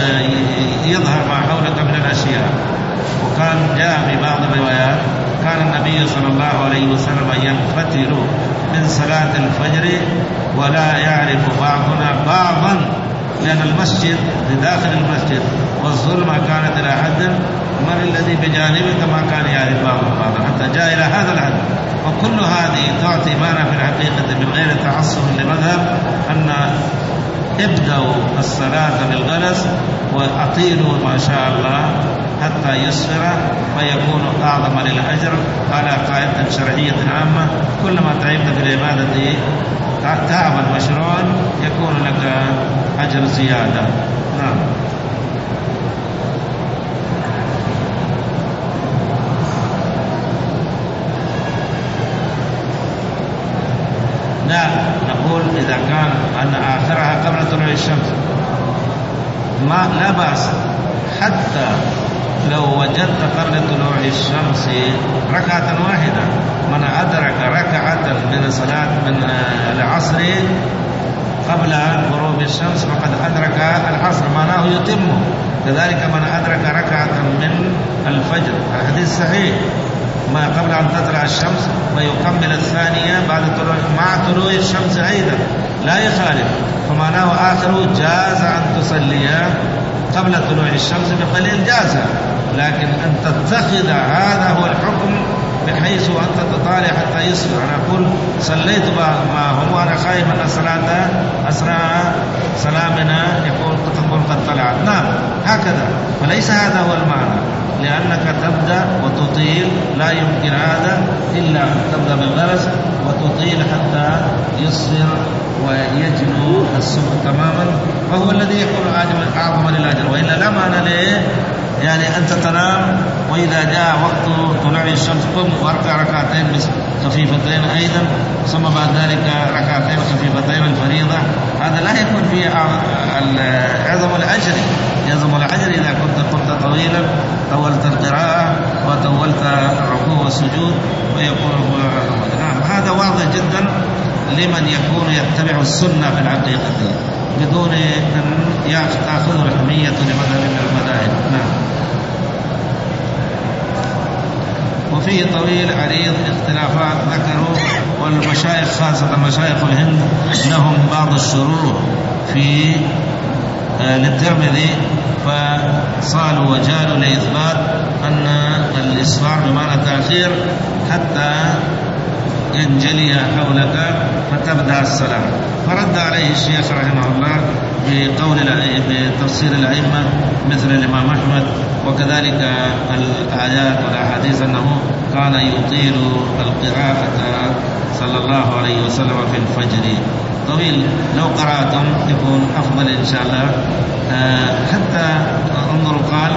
يظهر ما حولك من الأشياء. وكان جاء في بعض الروايات كان النبي صلى الله عليه وسلم ينفتل من صلاة الفجر ولا يعرف بعضنا بعضا، لأن المسجد بداخل المسجد والظلمة كانت إلى حد من الذي بجانبك ما كان يعرف بعضنا بعضا، حتى جاء إلى هذا الحد. وكل هذه تعطي معنى في الحقيقة من غير تعصب لمذهب أن ابدأوا الصلاة بالغلس وأطيلوا ما شاء الله حتى يسفر فيكون أعظم للأجر على قاعدة شرعية عامة. كلما تعبت في العبادة تعبا مشروعا يكون لك أجر زيادة. نعم. لا نقول إذا كان أن آخرها قبل طلوع الشمس ما لا بأس، حتى لو وجدت قبل طلوع الشمس ركعة واحدة. من أدرك ركعة من صلاة من العصر قبل غروب الشمس فقد أدرك العصر، معناه يتمه. كذلك من أدرك ركعة من الفجر، الحديث صحيح، ما قبل أن تطلع الشمس ويكمل الثانية بعد طلوع مع طلوع الشمس أيضا لا يخالف، فمعناه آخر جاز أن تصليها قبل طلوع الشمس بقليل جاز، لكن أن تتخذ هذا هو الحكم بحيث أنت تطالع حتى يصبح. أنا أقول صليت معهم وأنا خايف أن الصلاة أسرع سلامنا يكون تكون قد طلعت. نعم هكذا، فليس هذا هو المعنى، لأنك تبدأ وتطيل، لا يمكن هذا إلا أن تبدأ بالغرس وتطيل حتى يصير ويجنو الصبح تماما، وهو الذي يكون أعظم للأجر. وإلا لا معنى له يعني أنت تنام وإذا جاء وقت طلوع الشمس قم واركع ركعتين خفيفتين أيضا، ثم بعد ذلك ركعتين خفيفتين الفريضة، هذا لا يكون فيه عظم الأجر. يعظم الأجر إذا كنت قمت طويلا طولت القراءة وطولت الركوع والسجود ويكون هو نعم. هذا واضح جدا لمن يكون يتبع السنة في الحقيقة بدون أن يأخذ الحمية الحنيفية لمذهب من المذاهب. نعم. وفيه طويل عريض اختلافات ذكروا، والمشايخ خاصة مشايخ الهند لهم بعض الشروط في للترمذي، فصالوا وجالوا لإثبات أن الإسفار بمعنى تأخير حتى ينجلي حولك فتبدأ الصلاة. فرد عليه الشيخ رحمه الله بقول بتفسير الأئمة مثل الإمام أحمد، وكذلك الآيات والأحاديث أنه كان يطيل القراءة صلى الله عليه وسلم في الفجر طويل. لو قرأتم يكون أفضل إن شاء الله. حتى انظروا قال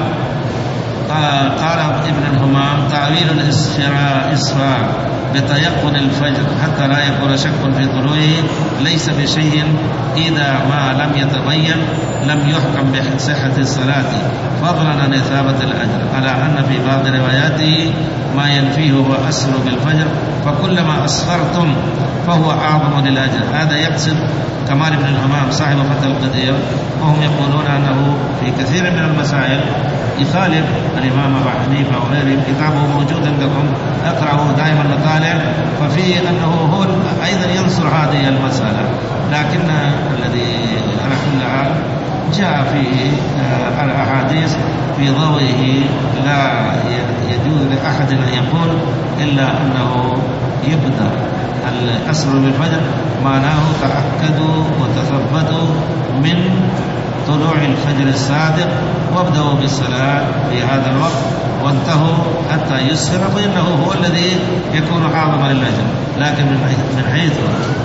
قال ابن الهمام تعويل الإسفار بتيقن الفجر حتى لا يكون شك في طلوعه ليس بشيء إذا ما لم يتبين لم يحكم بصحة الصلاة، فضلا عن إثابة الأجر، على أن في بعض رواياته ما ينفيه هو أسر بالفجر، فكلما أسفرتم فهو أعظم للأجر. هذا يقصد كمال بن الهمام صاحب فتح القدير، وهم يقولون أنه في كثير من المسائل يخالف الإمام أبو حنيفة وغيره. كتابه موجود عندكم، اقرأه دائما نطالع، ففيه أنه هو أيضا ينصر هذه المسألة، لكن الذي على كل حال جاء فيه الأحاديث في ضوئه لا يجوز لأحد أن يقول إلا أنه يبدأ الأسر بالفجر معناه تأكدوا وتثبتوا من طلوع الفجر الصادق وابدأوا بالصلاة في هذا الوقت وانتهوا حتى يسفر، فإنه هو الذي يكون أعظم للأجر. لكن من حيث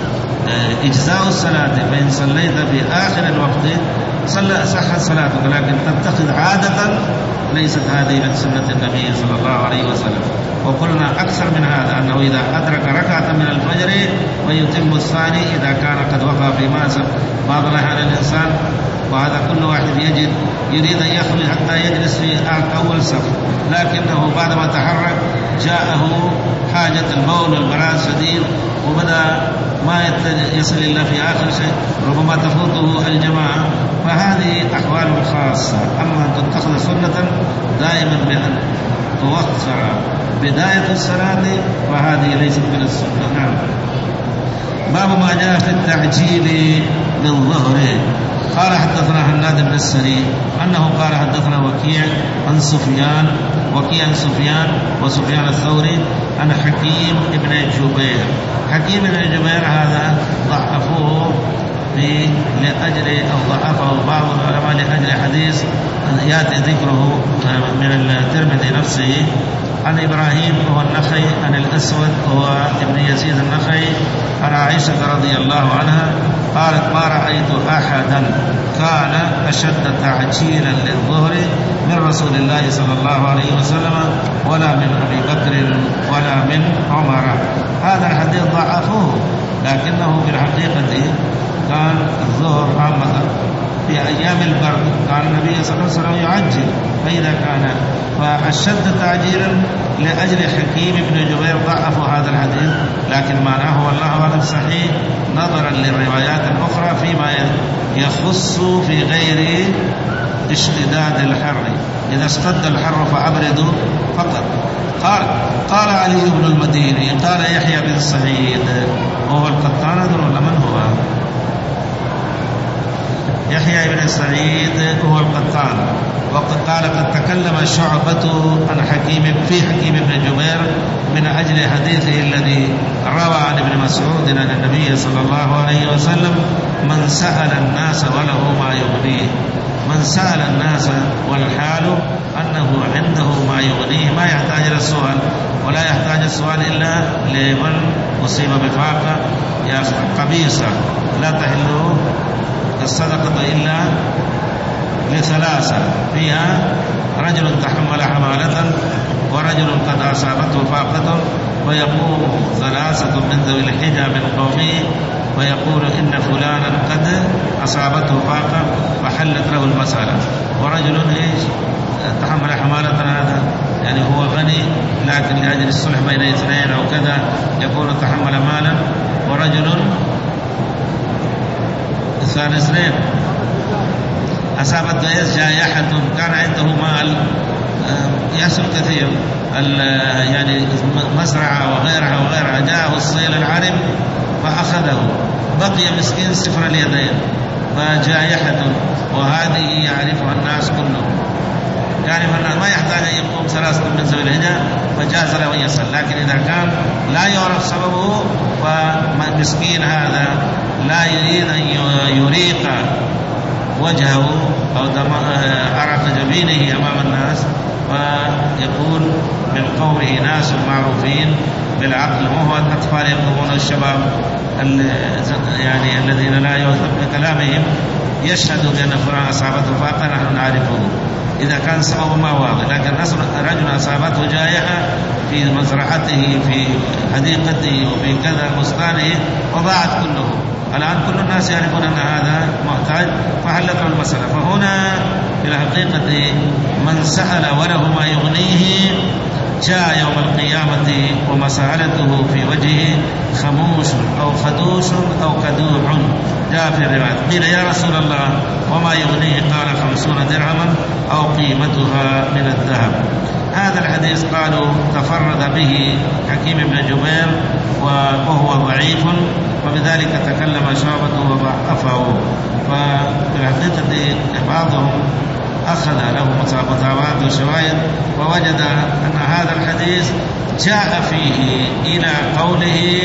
إجزاء الصلاة فإن صليت في آخر الوقت صلى صحت صلاتك، لكن تتخذ عادة ليست هذه من سنة النبي صلى الله عليه وسلم. وقلنا أكثر من هذا أنه إذا أدرك ركعة من الفجر ويتم الثاني إذا كان قد وقع في مأسف. بعض الأحيان الإنسان وهذا كل واحد يجد يريد أن يخرج حتى يجلس في أول صف، لكنه بعدما تحرك جاءه حاجة البول والبراز شديد وبدأ ما يصل إلا في آخر شيء، ربما تفوته الجماعة، فهذه أحوال خاصة. أما أن تتخذ سنة دائما بأن توخر بداية الصلاة فهذه ليست من السنة. نعم. باب ما جاء في التعجيل بالظهر. قال حدثنا حناد بن السري أنه قال حدثنا وكيع عن سفيان وكيع عن سفيان وسفيان الثوري عن حكيم بن جبير. حكيم بن جبير هذا ضعفوه لأجل أو ضعفه بعض العلماء لأجل حديث يأتي ذكره من الترمذي نفسه عن إبراهيم هو النخعي عن الأسود هو ابن يزيد النخعي عن عائشة رضي الله عنها قالت ما رأيت أحدا كان أشد تعجيلا للظهر من رسول الله صلى الله عليه وسلم ولا من أبي بكر ولا من عمر. هذا الحديث ضعفوه، لكنه في الحقيقة كان الظهر عامة في أيام البرد كان النبي صلى الله عليه وسلم يعجل، فإذا كان فالشد تعجيلا لأجل حكيم بن جبير ضعفوا هذا الحديث، لكن معناه والله أعلم صحيح نظرا للروايات الأخرى فيما يخص في غير اشتداد الحر. إذا اشتد الحر فأبردوا فقط. قال قال علي بن المديني قال يحيى بن سعيد وهو القطان ولا من هو؟ يحيى بن سعيد هو القطان. وقد قال قد تكلم شعبة عن حكيم في حكيم بن جبير من أجل حديثه الذي روى عن ابن مسعود عن النبي صلى الله عليه وسلم من سأل الناس وله ما يغنيه. من سأل الناس والحال أنه عنده ما يغنيه ما يحتاج إلى السؤال، ولا يحتاج السؤال إلا لمن أصيب بفاقة يا قبيصة لا تحل الصدقة إلا لثلاثة فيها رجل تحمل حمالة ورجل قد أصابته فاقة ويقوم ثلاثة من ذوي الحجة من قومه ويقول إن فلانا قد أصابته فاقة فحلت له المسألة، ورجل إيش تحمل حمالة هذا يعني هو غني لكن لأجل الصلح بين اثنين أو كذا يكون تحمل مالا، ورجل ثاني اثنين أصابته جائحة، كان عنده مال يحصل كثير يعني مزرعة وغيرها وغيرها، جاءه الصيل العرم فأخذه، بقي مسكين صفر اليدين، فجائحة، وهذه يعرفها الناس كلهم، يعرف الناس، ما يحتاج أن يقوم ثلاثة من ذوي الهجة فجاز له أن يصل. لكن إذا كان لا يعرف سببه فمسكين هذا لا يريد أن يريق وجهه أو عرق جبينه أمام الناس، فيقول من قومه ناس معروفين بالعقل، وهو الأطفال يقومون الشباب يعني الذين لا يوثق بكلامهم يشهدوا بأن فلان أصابته فاقة نحن نعرفه إذا كان سببه ما واضح. لكن رجل أصابته جائحة في مزرعته في حديقته وفي كذا بستانه وضاعت كله، الآن كل الناس يعرفون أن هذا محتاج فحلت المسألة. فهنا في الحقيقة من سأل وله ما يغنيه جاء يوم القيامة ومسألته في وجهه خموش أو خدوش أو كدوح. جاء في الرواية قيل يا رسول الله وما يغنيه؟ قال خمسون درهما أو قيمتها من الذهب. هذا الحديث قالوا تفرد به حكيم بن جبير وهو ضعيف، وبذلك تكلم شعبة وضعفه. ففي الحقيقة بعضهم أخذ له متابعات وشواهد ووجد أن هذا الحديث جاء فيه إلى قوله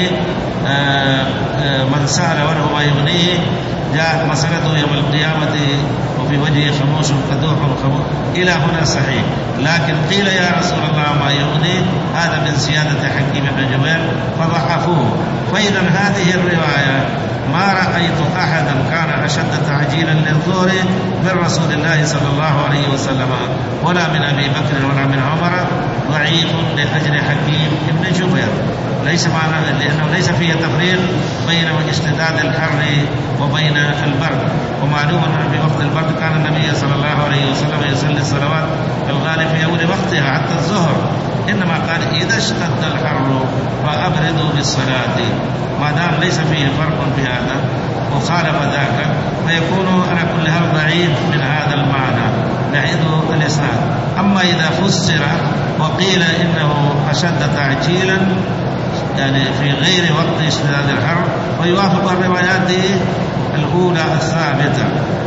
من سأل وله ما يغنيه، جاءت مسألته يوم القيامة وفي وجهه خموش كدوح خموش إلى هنا صحيح. لكن قيل يا رسول الله ما يغني، هذا من زيادة حكيم بن جبير فضعفوه. فإذا هذه الرواية ما رأيت أحدا كان أشد تعجيلا للظهر من رسول الله صلى الله عليه وسلم ولا من أبي بكر ولا من عمر، ضعيف لأجل حكيم بن جبير، ليس معنى لأنه ليس فيه تفريق بين اشتداد الحر وبين البرد. ومعلوم أن في وقت البرد كان النبي صلى الله عليه وسلم يصلي الصلوات الغالب في أول وقتها حتى الظهر، إنما قال إذا اشتد الحر فأبردوا بالصلاة، ما دام ليس فيه فرق في هذا وخالف ذاك فيكون على كل حال ضعيف من هذا المعنى نعيد الإسناد. أما إذا فسر وقيل إنه أشد تعجيلا يعني في غير وقت اشتداد الحر ويوافق الروايات الأولى الثابتة.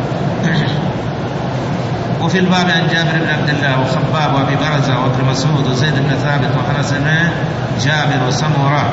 وفي الباب عن جابر بن عبد الله وخباب وابي برزة وابن مسعود وزيد بن ثابت وأنس جابر وسمرة.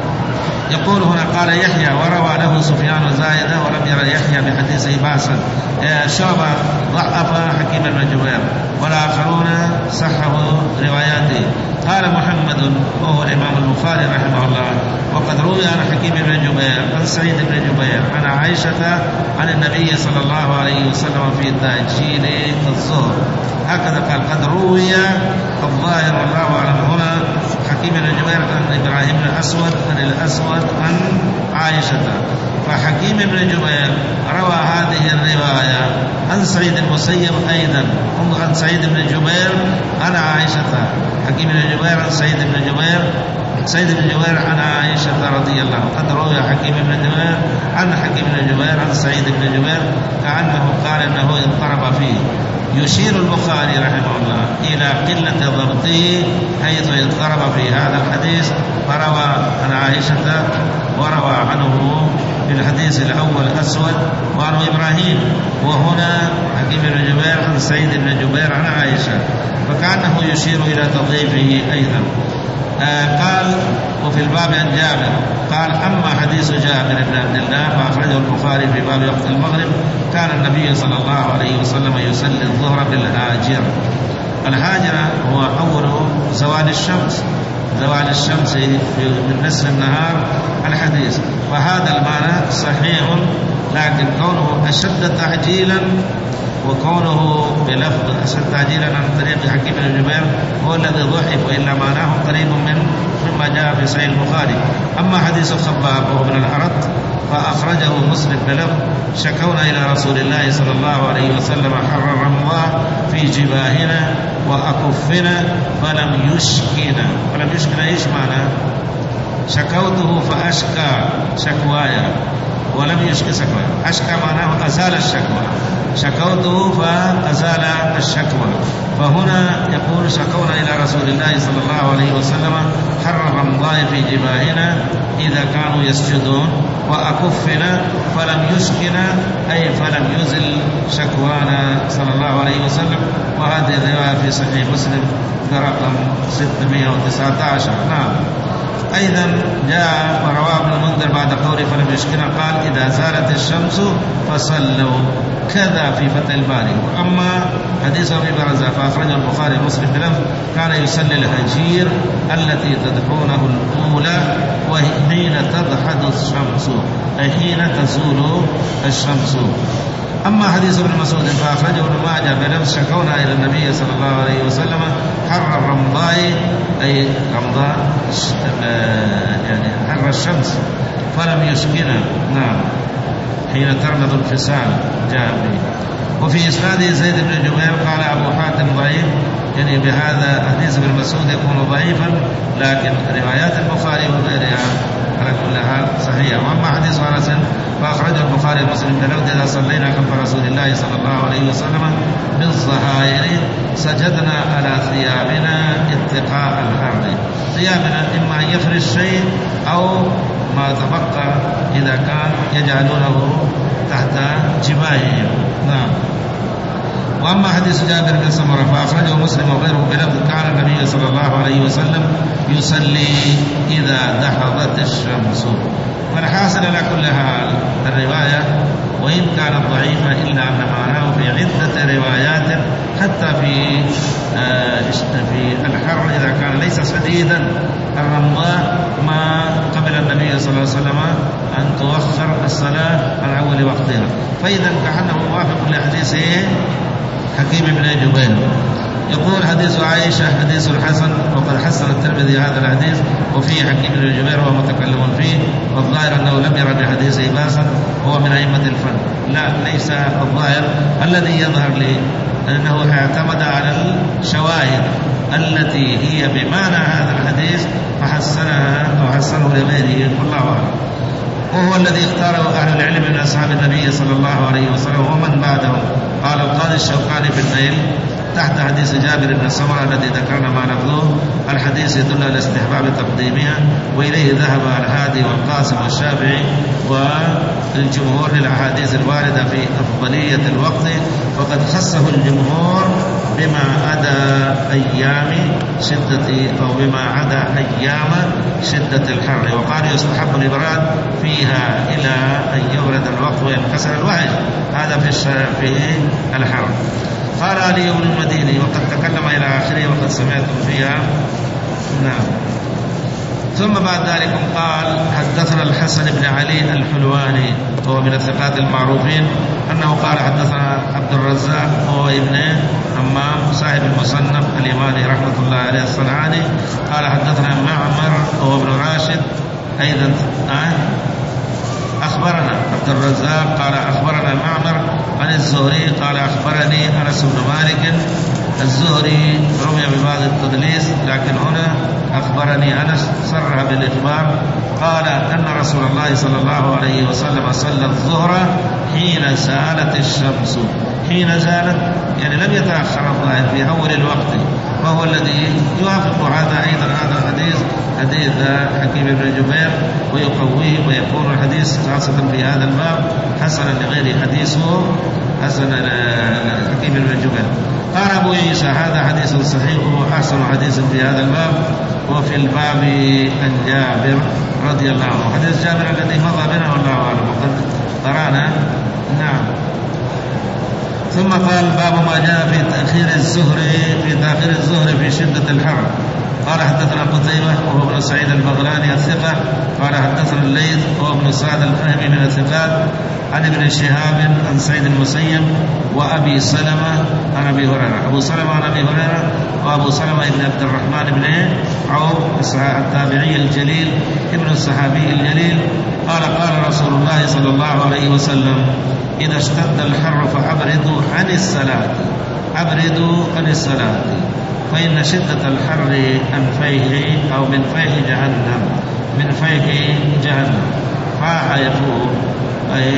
يقول هنا قال يحيى وروى له سفيان زايدة ولم يرى يحيى بحديثه باسا. شعبة ضعف حكيم بن جبير والآخرون صححوا رواياته. قال محمد وهو الإمام البخاري رحمه الله وقد روي عن حكيم بن جبير عن سعيد بن جبير عن عائشة عن النبي صلى الله عليه وسلم في تأجيل الظهر. هكذا قال قد روي. الظاهر والله أعلم هنا حكيم بن جبير عن إبراهيم بن الأسود عن الأسود عن عائشة، فحكيم بن جبير روى هذه الرواية عن سعيد المسيب أيضا عن سعيد بن جبير عن عائشة. حكيم بن جبير عن سعيد بن جبير سعيد بن جبير عن عائشة رضي الله عنها. قد روى حكيم بن جبير عن حكيم بن جبير عن سعيد بن جبير كأنه قال إنه اضطرب فيه. يشير البخاري رحمه الله إلى قلة ضبطه حيث اضطرب في هذا الحديث، فروى عن عائشة وروى عنه في الحديث الأول أسود وعنه إبراهيم، وهنا حكيم بن جبير عن سعيد بن جبير عن عائشة، فكأنه يشير إلى تضعيفه أيضا. آه قال وفي الباب عن جابر قال أما حديث جابر بن عبد الله فأخرجه البخاري في باب وقت المغرب كان النبي صلى الله عليه وسلم يصلي الظهر بالهاجر. الهاجر هو أول زوال الشمس، زوال الشمس من نصف النهار الحديث، فهذا المعنى صحيح. لكن كونه أشد تعجيلا وكونه بلفظ أشد تعجيلا عن طريق حكيم بن جبير هو الذي ضحك، وإلا معناه قريب من مما جاء في صحيح البخاري. أما حديث الخباب وهو ابن الأرط فأخرجه مسلم بلفظ شكونا إلى رسول الله صلى الله عليه وسلم حر الرمضاء في جباهنا وأكفنا فلم يشكنا. فلم يشكنا إيش معنى؟ شكوته فأشكى شكوايا، ولم يشك شكوى. أشكى معناه أزال الشكوى، شكوته فأزال الشكوى. فهنا يقول شكونا إلى رسول الله صلى الله عليه وسلم حر الرمضاء في جباهنا إذا كانوا يسجدون وأكفنا فلم يشكنا، أي فلم يزل شكوانا صلى الله عليه وسلم. وهذه الرواية في صحيح مسلم برقم ستمائة وتسعة عشر. نعم. أيضا جاء ورواه ابن المنذر بعد قوله فلم يشكنا قال إذا زالت الشمس فصلوا، كذا في فتح الباري. أما حديث أبي برزة فأخرجه البخاري ومسلم بلفظ كان يصلي الهجير التي تدعونه الأولى وحين تضحد الشمس، أي حين تزول الشمس. أما حديث ابن مسعود فأخرجه ابن ماجه بلفظ شكونا إلى النبي صلى الله عليه وسلم حر الرمضاء، أي رمضاء يعني حر الشمس فلم يشكنا. نعم. حين ترمض الفسال جاء به. وفي إسناده زيد بن جبير قال أبو حاتم ضعيف، يعني بهذا حديث ابن مسعود يكون ضعيفا، لكن روايات البخاري وغيرها على كل حال صحيحة. وأما حديث أنس فأخرجه البخاري ومسلم بلفظ إذا صلينا خلف رسول الله صلى الله عليه وسلم بالظهائر سجدنا على ثيابنا اتقاء الحر. ثيابنا إما أن يفرش شيء أو ما تبقى إذا كان يجعلونه تحت جباههم. نعم. وأما حديث جابر بن سمرة فأخرجه مسلم وغيره بلفظ كان النبي صلى الله عليه وسلم يصلي إذا دحضت الشمس. والحاصل على كل حال الرواية وإن كانت ضعيفة إلا أن معناه في عدة روايات حتى في آه في الحر إذا كان ليس شديدا الرمضاء ما قبل النبي صلى الله عليه وسلم أن تؤخر الصلاة عن أول وقتها. فإذا كأنه موافق لحديث حكيم بن جبير. يقول حديث عائشة حديث الحسن، وقد حسن الترمذي هذا الحديث وفيه حكيم بن جبير وهو متكلم فيه، والظاهر أنه لم يرى بحديثه باسا وهو من أئمة الفن. لا، ليس الظاهر. الذي يظهر لي أنه اعتمد على الشواهد التي هي بمعنى هذا الحديث فحسنها أو حسنه لغيره، والله أعلم. وهو الذي اختاره أهل العلم من أصحاب النبي صلى الله عليه وسلم ومن بعدهم. قال القاضي الشوكاني في النيل تحت حديث جابر بن سمرة الذي ذكرنا ما لفظه الحديث يدل على استحباب تقديمها، وإليه ذهب الهادي والقاسم والشافعي والجمهور للأحاديث الواردة في أفضلية الوقت، وقد خصه الجمهور بما عدا أيام شدة أو بما عدا أيام شدة الحر، وقال يستحب الإبراد فيها إلى أن يبرد الوقت وينكسر الوحي، هذا في في الحر. قال علي بن المديني وقد تكلم إلى آخره وقد سمعتم فيها. نعم. ثم بعد ذلك قال حدثنا الحسن بن علي الحلواني وهو من الثقات المعروفين أنه قال حدثنا عبد الرزاق وهو ابن همام صاحب المصنف اليماني رحمة الله عليه الصنعاني قال حدثنا معمر وهو ابن راشد أيضا آه أخبرنا عبد الرزاق قال أخبرنا معمر عن الزهري قال أخبرني أنس بن مالك. الزهري رمي ببعض التدليس، لكن هنا أخبرني أنس صرح بالإخبار قال أن رسول الله صلى الله عليه وسلم صلى الظهر حين زالت الشمس. حين زالت يعني لم يتأخر الظاهر في أول الوقت، وهو الذي يوافق هذا أيضا هذا الحديث حديث حكيم بن جبير ويقويه، ويكون الحديث خاصة في هذا الباب حسنا لغير حديثه حسن حكيم بن جبير. قال أبو عيسى هذا حديث صحيح وأحسن حديث في هذا الباب. وفي الباب عن جابر رضي الله عنه حديث جابر الذي مضى بنا والله أعلم وقد قرأنا. نعم. ثم قال باب ما جاء في تأخير الظهر في تأخير الظهر في شدة الحر. قال حدثنا قتيبة وهو ابن سعيد البغلاني الثقة قال حدثنا الليث وهو ابن سعد الفهمي من الثقات عن ابن شهاب عن سعيد المسيب وأبي سلمة عن أبي هريرة. أبو سلمة عن أبي هريرة وأبو سلمة ابن عبد الرحمن بن عوف التابعي الجليل ابن الصحابي الجليل قال قال رسول الله صلى الله عليه وسلم إذا اشتد الحر فأبردوا عن الصلاة أبردوا عن الصلاة فإن شدة الحر عن فيه أو من فيه جهنم من فيه جهنم. فاح يفور أي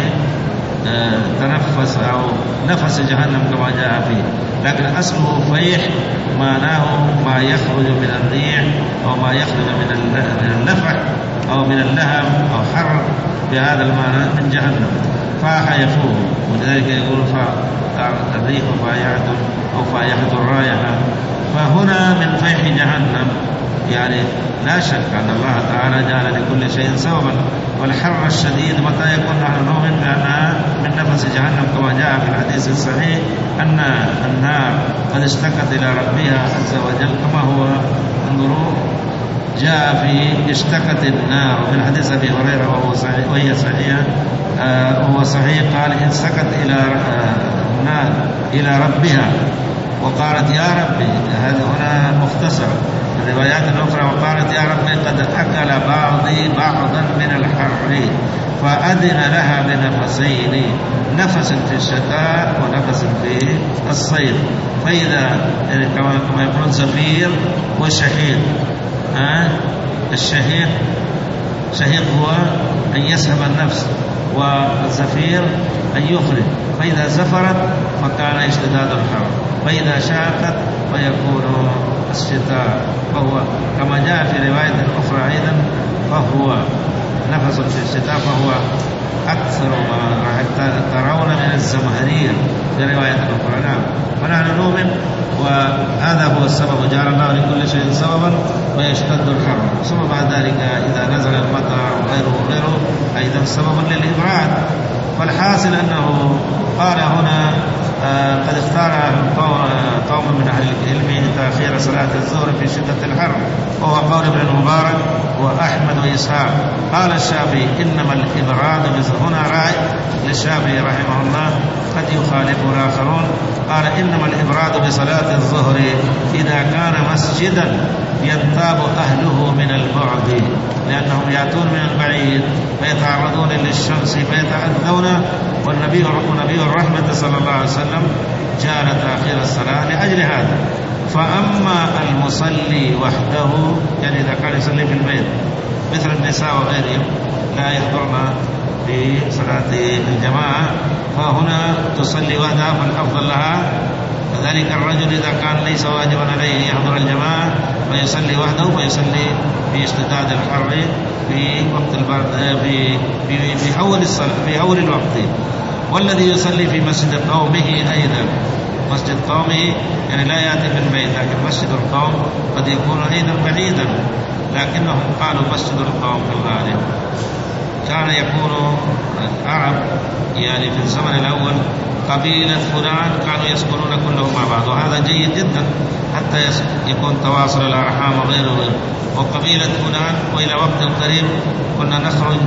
تنفس أو نفس جهنم كما جاء فيه، لكن أصله فيح معناه ما يخرج من الريح أو ما يخرج من النفح أو من اللهب أو حر بهذا المعنى من جهنم. فاح يفوه، ولذلك يقول الريح فايحة أو فايحة الرائحة. فهنا من فيح جهنم، يعني لا شك أن الله تعالى جعل لكل شيء سببا. والحر الشديد متى يكون نحن نؤمن بأنها من نفس جهنم كما جاء في الحديث الصحيح أن النار قد اشتكت إلى ربها عز وجل، كما هو انظروا جاء في اشتكت النار من حديث أبي هريرة وهو صحيح وهي صحيحة وهو صحيح قال اشتكت إلى النار إلى ربها وقالت يا ربي، هذا هنا مختصر الروايات الأخرى، وقالت يا ربي قد أكل بعضي بعضا من الحر فأذن لها بنفسين، نفس في الشتاء ونفس في الصيف. فإذا كما يقولون زفير وشهيق، ها الشهيق شهيق هو أن يسحب النفس، والزفير أن يخرج. فإذا زفرت فكان اشتداد الحر، فإذا شاقت فيكون الشتاء. فهو كما جاء في رواية أخرى أيضا فهو نفس في الشتاء، فهو أكثر ما ترون من الزمهرير في رواية أخرى. نعم، فنحن نؤمن وهذا هو السبب، جعل الله لكل شيء سببا ويشتد الحر. ثم بعد ذلك إذا نزل المطر وغيره وغيره أيضا سببا للإبراد. فالحاصل أنه قال هنا آه قد اختار قوم من أهل العلم تأخير صلاة الظهر في شدة الحر، وهو قول ابن المبارك وأحمد وإسحاق. قال الشافعي إنما الإبراد هنا رأي للشافعي رحمه الله قد يخالفه الآخرون. قال إنما الإبراد بصلاة الظهر إذا كان مسجدا ينتاب أهله من البعد، لأنهم يأتون من البعيد فيتعرضون للشمس فيتأذون، والنبي نبي الرحمة صلى الله عليه وسلم جعل تأخير الصلاة لأجل هذا. فأما المصلي وحده، يعني إذا كان يصلي في البيت مثل النساء وغيرهم لا يحضرن في صلاة الجماعة، فهنا تصلي وحدها فالأفضل لها. كذلك الرجل إذا كان ليس واجبا عليه يحضر الجماعة فيصلي وحده، فيصلي في اشتداد الحر في وقت البرد في في في أول الصلاة في أول الوقت. والذي يصلي في مسجد قومه أيضا، مسجد قومه يعني لا يأتي من البيت، لكن مسجد القوم قد يكون أيضا بعيدا، لكنهم قالوا مسجد القوم في الغالب. كان يكون العرب يعني في الزمن الأول قبيلة فلان كانوا يسكنون كلهم مع بعض، وهذا جيد جدا حتى يكون تواصل الأرحام وغيره وغيره. وقبيلة فلان وإلى وقت قريب كنا نخرج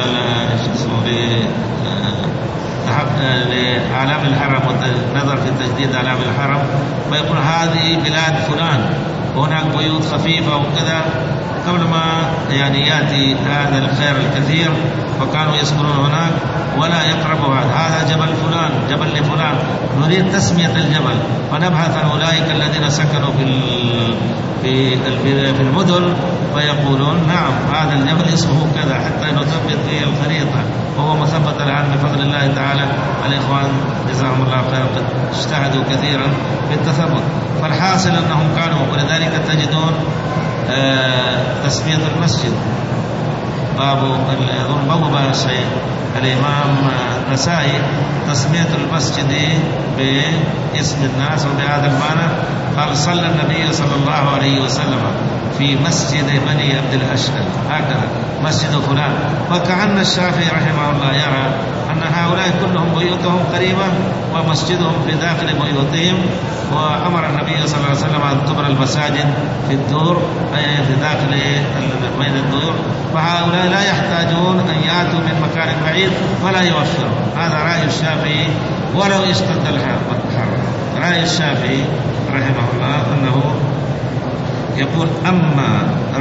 لأعلام الحرم والنظر في تجديد أعلام الحرم، ويقول هذه بلاد فلان وهناك بيوت خفيفة وكذا، قبل ما يعني يأتي هذا الخير الكثير فكانوا يسكنون هناك ولا يقرب هذا هذا جبل فلان جبل لفلان، نريد تسمية الجبل فنبحث عن أولئك الذين سكنوا في في المدن فيقولون نعم هذا الجبل اسمه كذا، حتى نثبت فيه الخريطة، وهو مثبت الآن بفضل الله تعالى. الإخوان جزاهم الله خيرا قد اجتهدوا كثيرا في التثبت. فالحاصل أنهم كانوا، ولذلك تجدون آه تسمية المسجد باب باب الشيخ الإمام النسائي تسمية المسجد باسم الناس وبهذا المعنى. قال صلى النبي صلى الله عليه وسلم في مسجد بني عبد الأشهل، هكذا مسجد فلان. وكأن الشافعي رحمه الله يرى أن هؤلاء كلهم بيوتهم قريبة ومسجدهم في داخل بيوتهم، وأمر النبي صلى الله عليه وسلم أن تبنى المساجد في الدور أي في داخل بين الدور، فهؤلاء لا يحتاجون أن يأتوا من مكان بعيد ولا يوفروا. هذا رأي الشافعي ولو اشتد الحر. رأي الشافعي رحمه الله أنه يقول أما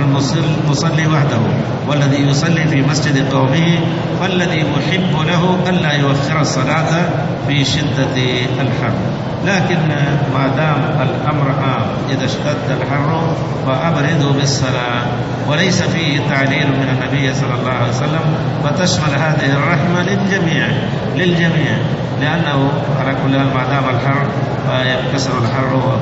المصلي وحده والذي يصلي في مسجد قومه فالذي يحب له ألا يؤخر الصلاة في شدة الحر، لكن ما دام الأمر عام إذا اشتد الحر فأبردوا بالصلاة، وليس فيه تعليل من النبي صلى الله عليه وسلم، فتشمل هذه الرحمة للجميع للجميع لأنه على كل حال ما دام الحر فينكسر الحر،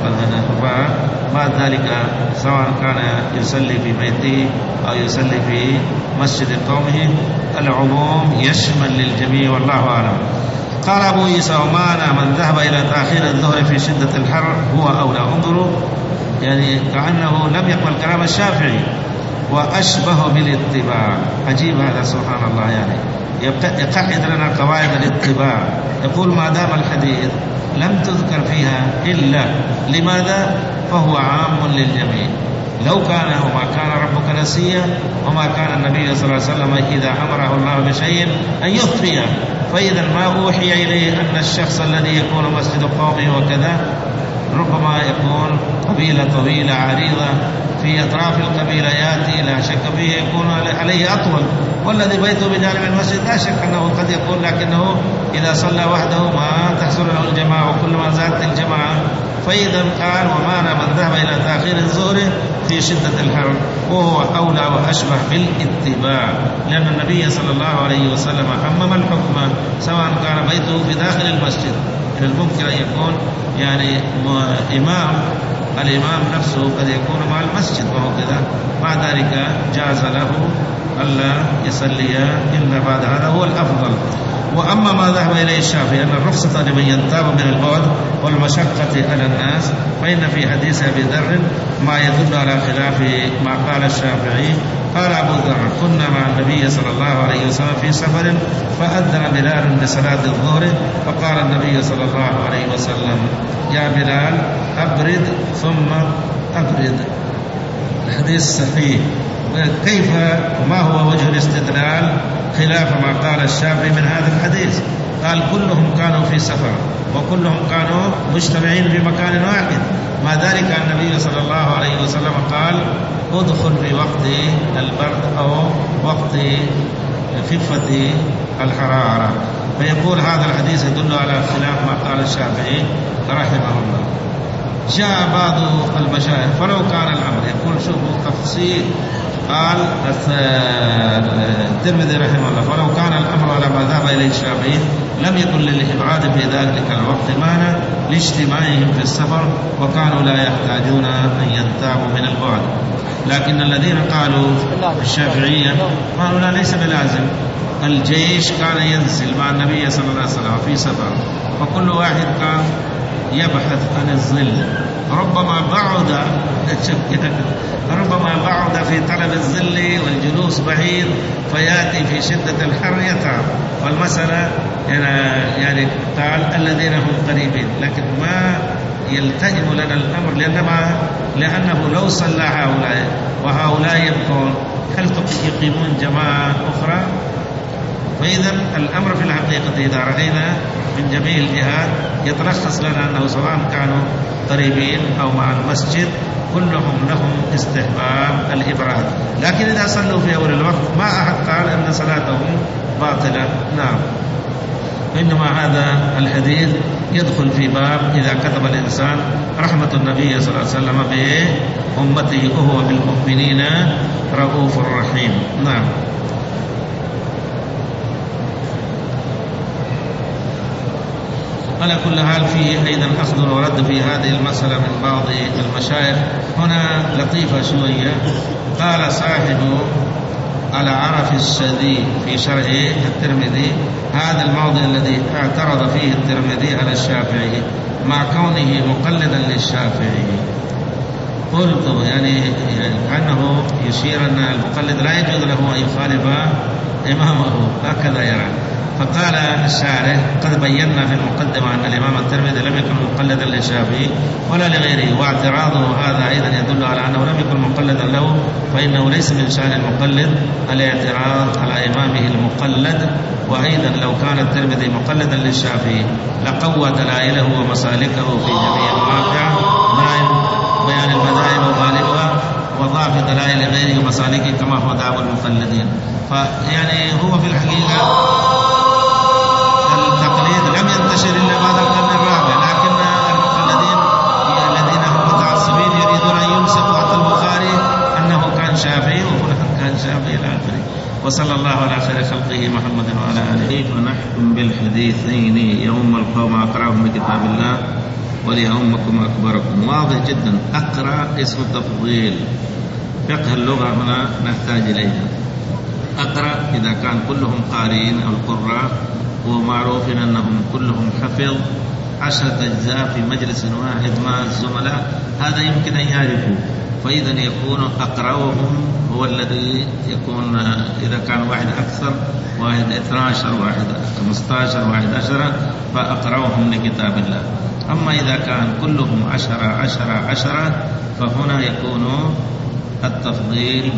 وبعد ذلك سواء كان يصلي في بيته أو يصلي في مسجد قومه العموم يشمل للجميع والله أعلم. قال أبو عيسى ومعنى من ذهب إلى تأخير الظهر في شدة الحر هو أولى. انظروا يعني كأنه لم يقبل كلام الشافعي وأشبه بالاتباع. عجيب هذا سبحان الله، يعني يقعد لنا قواعد الاتباع. يقول ما دام الحديث لم تذكر فيها إلا لماذا فهو عام للجميع. لو كان وما كان ربك نسيا وما كان النبي صلى الله عليه وسلم إذا أمره الله بشيء أن يخفيه، فإذا ما أوحي إليه أن الشخص الذي يكون مسجد قومه وكذا ربما يكون قبيلة طويلة عريضة في أطراف القبيلة يأتي لا شك فيه يكون عليه أطول، والذي بيته بجانب المسجد لا شك أنه قد يكون، لكنه إذا صلى وحده ما تحصل له الجماعة وكلما زادت الجماعة. فإذا قال ومعنى من ذهب إلى تأخير الظهر في شدة الحر وهو أولى وأشبه بالاتباع، لأن النبي صلى الله عليه وسلم عمم الحكم سواء كان بيته في داخل المسجد. من الممكن أن يكون يعني إمام الإمام نفسه قد يكون مع المسجد وهو كذا، مع ذلك جاز له ألا يصلي إلا بعد هذا هو الأفضل. وأما ما ذهب إليه الشافعي أن الرخصة لمن ينتاب من البعد والمشقة على الناس، فإن في حديث أبي ذر ما يدل على خلاف ما قال الشافعي. قال أبو ذر كنا مع النبي صلى الله عليه وسلم في سفر فأذن بلال بصلاة الظهر، فقال النبي صلى الله عليه وسلم يا بلال أبرد ثم أبرد. الحديث صحيح. كيف ما هو وجه الاستدلال خلاف ما قال الشافعي من هذا الحديث؟ قال كلهم كانوا في سفر وكلهم كانوا مجتمعين في مكان واحد، ما ذلك النبي صلى الله عليه وسلم قال ادخل في وقت البرد أو وقت خفة الحرارة. فيقول هذا الحديث يدل على خلاف ما قال الشافعي رحمه الله. جاء بعض المشايخ فلو كان الأمر يقول شوفوا تفصيل، قال الترمذي رحمه الله فلو كان الأمر على ما ذهب إليه الشافعي لم يكن للإبعاد في ذلك الوقت مانع لاجتماعهم في السفر وكانوا لا يحتاجون أن ينتابوا من البعد. لكن الذين قالوا الشافعية قالوا لا ليس بلازم، الجيش كان ينزل مع النبي صلى الله عليه وسلم في سفر وكل واحد كان يبحث عن الظل، ربما بعد ربما بعد في طلب الظل والجلوس بعيد فيأتي في شدة الحر يتعب. والمسألة يعني قال الذين هم قريبين، لكن ما يلتئم لنا الأمر لأنما لأنه لو صلى هؤلاء وهؤلاء يبقون هل يقيمون جماعة أخرى؟ فإذا الأمر في الحقيقة إذا رأينا من جميع الجهات يترخص لنا أنه سواء كانوا قريبين أو مع المسجد كلهم لهم استحباب الإبراد، لكن إذا صلوا في أول الوقت ما أحد قال أن صلاتهم باطلة. نعم. إنما هذا الحديث يدخل في باب إذا كتب الإنسان رحمة النبي صلى الله عليه وسلم بأمته وهو بالمؤمنين رؤوف رحيم. نعم. على كل حال فيه أيضا أخذ ورد في هذه المسألة من بعض المشايخ. هنا لطيفة شوية، قال صاحب على عرف الشذي في شرح الترمذي هذا الموضع الذي اعترض فيه الترمذي على الشافعي مع كونه مقلدا للشافعي. قلت يعني, يعني كأنه يشير أن المقلد لا يجوز له أن يخالف إمامه، هكذا يرى. فقال الشارح قد بينا في المقدمة أن الإمام الترمذي لم يكن مقلدا للشافعي ولا لغيره، واعتراضه هذا أيضا يدل على أنه لم يكن مقلدا له، فإنه ليس من شأن المقلد الاعتراض على إمامه المقلد. وأيضا لو كان الترمذي مقلدا للشافعي لقوى دلائله ومسالكه في جميع المواقع بيان المذاهب وغالبها وضعف دلائل غيره ومسالكه كما هو دعوى المقلدين. فيعني هو في الحقيقة التقليد لم ينتشر إلا بعد القرن الرابع، لكن المقلدين الذين هم متعصبين يريدون أن ينسبوا حتى البخاري أنه كان شافعي وفلان كان شافعي إلى آخره. وصلى الله على خير خلقه محمد وعلى آله. ونحكم بالحديثين يوم القوم أقرأهم بكتاب الله وليؤمكم أكبركم. واضح جدا. أقرأ اسم التفضيل. فقه اللغة هنا نحتاج إليها. أقرأ إذا كان كلهم قارئين أو القراء ومعروف أنهم كلهم حفظ عشرة أجزاء في مجلس واحد مع الزملاء، هذا يمكن أن يعرفوا، فإذا يكون أقرأهم هو الذي يكون إذا كان واحد أكثر، واحد اثنا عشر، واحد خمسة عشر، واحد عشرة، فأقرأهم لكتاب الله. أما إذا كان كلهم عشرة عشرة عشرة فهنا يكون التفضيل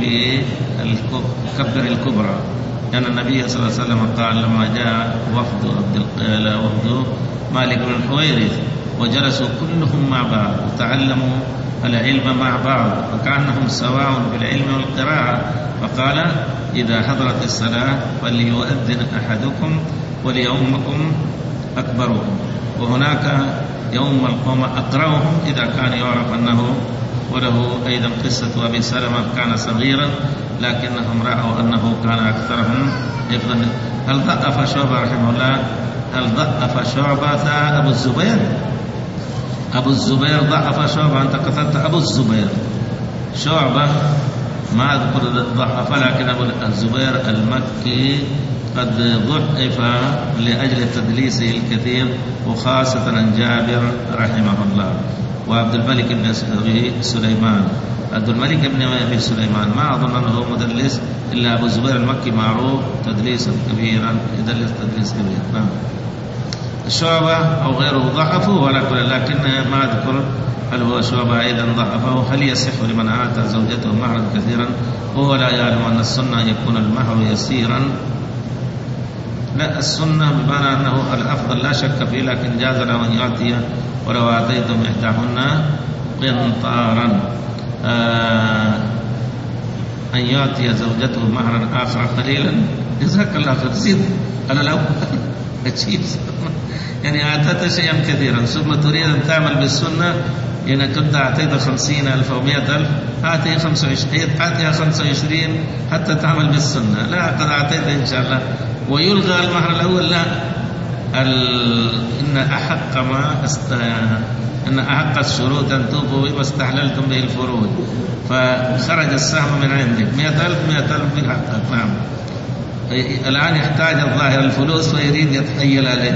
بالكبر الكبرى، لأن يعني النبي صلى الله عليه وسلم قال لما جاء وفد عبد وفد مالك بن الحويرث وجلسوا كلهم مع بعض وتعلموا العلم مع بعض وكأنهم سواء في العلم والقراءة، فقال إذا حضرت الصلاة فليؤذن أحدكم وليؤمكم أكبركم. وهناك يوم القوم أقرأهم إذا كان يعرف أنه، وله أيضا قصة أبي سلمة كان صغيرا لكنهم رأوا أنه كان أكثرهم حفظا. هل ضعف شعبة رحمه الله؟ هل ضعف شعبة أبو الزبير؟ أبو الزبير ضعف شعبة؟ أنت قتلت أبو الزبير. شعبة ما أذكر ضعف، لكن أبو الزبير المكي قد ضعف لأجل تدليسه الكثير، وخاصة عن جابر رحمه الله. وعبد الملك بن سليمان، عبد الملك بن أبي سليمان ما أظن أنه مدلس، إلا أبو الزبير المكي معروف تدليسا كبيرا، يدلس تدليس كبير. نعم. الشعبة أو غيره ضعفه ولكن لكن ما أذكر هل هو شعبة أيضا ضعفه. هل يصح لمن آتى زوجته مهرا كثيرا وهو لا يعلم أن السنة يكون المهر يسيرا؟ لا، السنة بمعنى أنه الأفضل لا شك فيه، لكن جاز له أن يأتي ولو آتيتم إحداهن قنطارا آه أن يأتي زوجته مهرا آخر قليلا. جزاك الله خير، زيد على الأول يعني آتت شيئا كثيرا ثم تريد أن تعمل بالسنة، إن كنت أعطيت خمسين ألف أو مئة ألف آتي خمسة وعشرين، آتيها خمسة وعشرين حتى تعمل بالسنة. لا، قد أعطيت إن شاء الله. ويلغى المهر الأول؟ لا، إن أحق ما است... إن أحق الشروط أن توفوا بما استحللتم به الفروج، فخرج السهم من عندك مئة ألف مئة ألف في حقك. نعم. الآن يحتاج الظاهر الفلوس ويريد يتحيل عليه.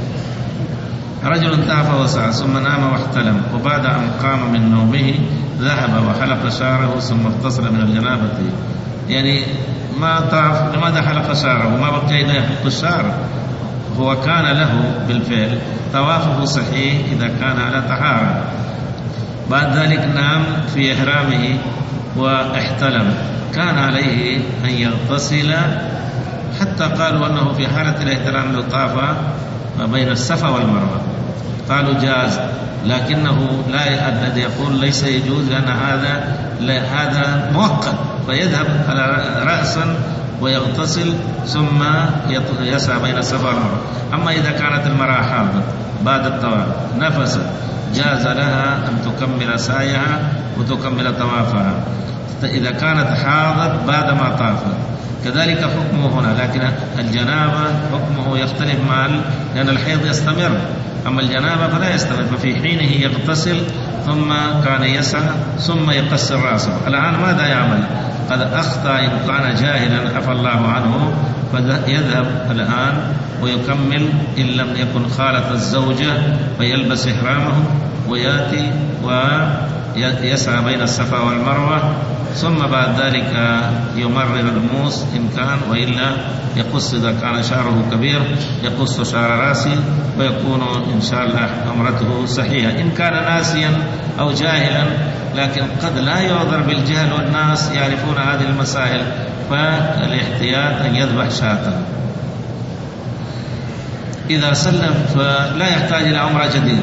رجل طاف وسعى ثم نام واحتلم، وبعد أن قام من نومه ذهب وحلق شعره ثم اغتسل من الجنابة. يعني ما طاف، لماذا حلق شعره؟ ما بقي إلا يحلق الشعر. هو كان له بالفعل طوافه صحيح إذا كان على طهارة. بعد ذلك نام في إحرامه واحتلم، كان عليه أن يغتسل، حتى قالوا أنه في حالة الاحتلام لو طاف بين الصفا والمروة قالوا جاز، لكنه لا، الذي يقول ليس يجوز لأن هذا هذا مؤقت، فيذهب على رأسا ويغتسل ثم يسعى بين الصفا والمروة. أما إذا كانت المرأة حاضر بعد الطواف نفست، جاز لها أن تكمل سعيها وتكمل طوافها إذا كانت حاضر بعدما طافت. كذلك حكمه هنا، لكن الجنابة حكمه يختلف مع، لأن الحيض يستمر، أما الجنابة فلا يستمر، ففي حينه يغتسل ثم كان يسعى ثم يقصر رأسه. الآن ماذا يعمل؟ قد أخطأ إن كان جاهلا عفى الله عنه، فيذهب الآن ويكمل إن لم يكن خالط الزوجة فيلبس إحرامه ويأتي ويسعى بين الصفا والمروة، ثم بعد ذلك يمرر الموس إن كان، وإلا يقص إذا كان شعره كبير يقص شعر رأسه ويكون إن شاء الله عمرته صحيحة. إن كان ناسيا أو جاهلا، لكن قد لا يعذر بالجهل والناس يعرفون هذه المسائل، فالاحتياط أن يذبح شاة. إذا سلم فلا يحتاج إلى عمرة جديدة،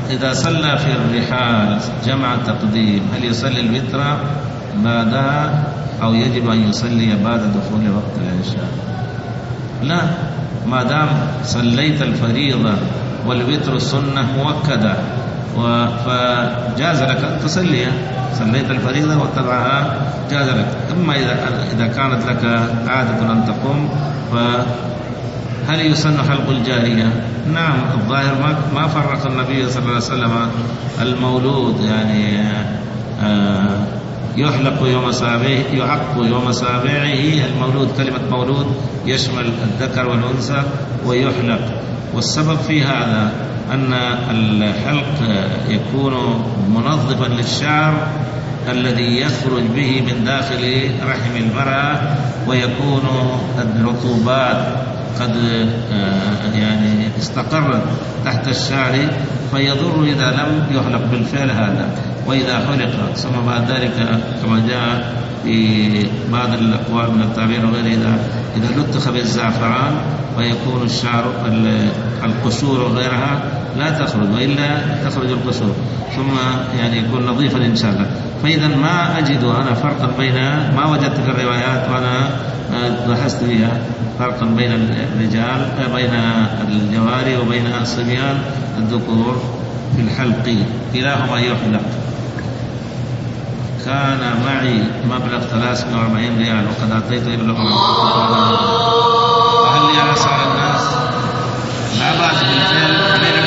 إذا صلى في الرحال جمع التقديم هل يصلي الوتر بعدها أو يجب أن يصلي بعد دخول وقت العشاء؟ لا، ما دام صليت الفريضة والوتر سنة مؤكدة فجاز لك أن تصليها، صليت الفريضة واتبعها جاز لك. أما إذا إذا كانت لك عادة أن تقوم فهل يسن حلق الجارية؟ نعم، الظاهر ما ما فرق النبي صلى الله عليه وسلم المولود، يعني آه يحلق يوم سابعه يعق يوم سابعه المولود، كلمة مولود يشمل الذكر والأنثى ويحلق. والسبب في هذا أن الحلق يكون منظفا للشعر الذي يخرج به من داخل رحم المرأة، ويكون الرطوبات قد يعني استقرت تحت الشعر، فيضر إذا لم يحلق بالفعل هذا. وإذا حلق ثم بعد ذلك كما جاء في بعض الأقوال من التعبير وغيره إذا إذا لطخ بالزعفران فيكون الشعر القشور وغيرها لا تخرج، وإلا تخرج القشور، ثم يعني يكون نظيفا إن شاء الله. فإذا ما أجد أنا فرقا بين ما وجدت في الروايات وأنا بحثت فيها فرقا بين الرجال بين الجواري وبين الصبيان الذكور في الحلق، كلاهما يحلق. كان معي مبلغ ثلاثمائة وأربعين ريال وقد أعطيته ابن هل لي أسعر الناس؟ لا بأس بالفعل.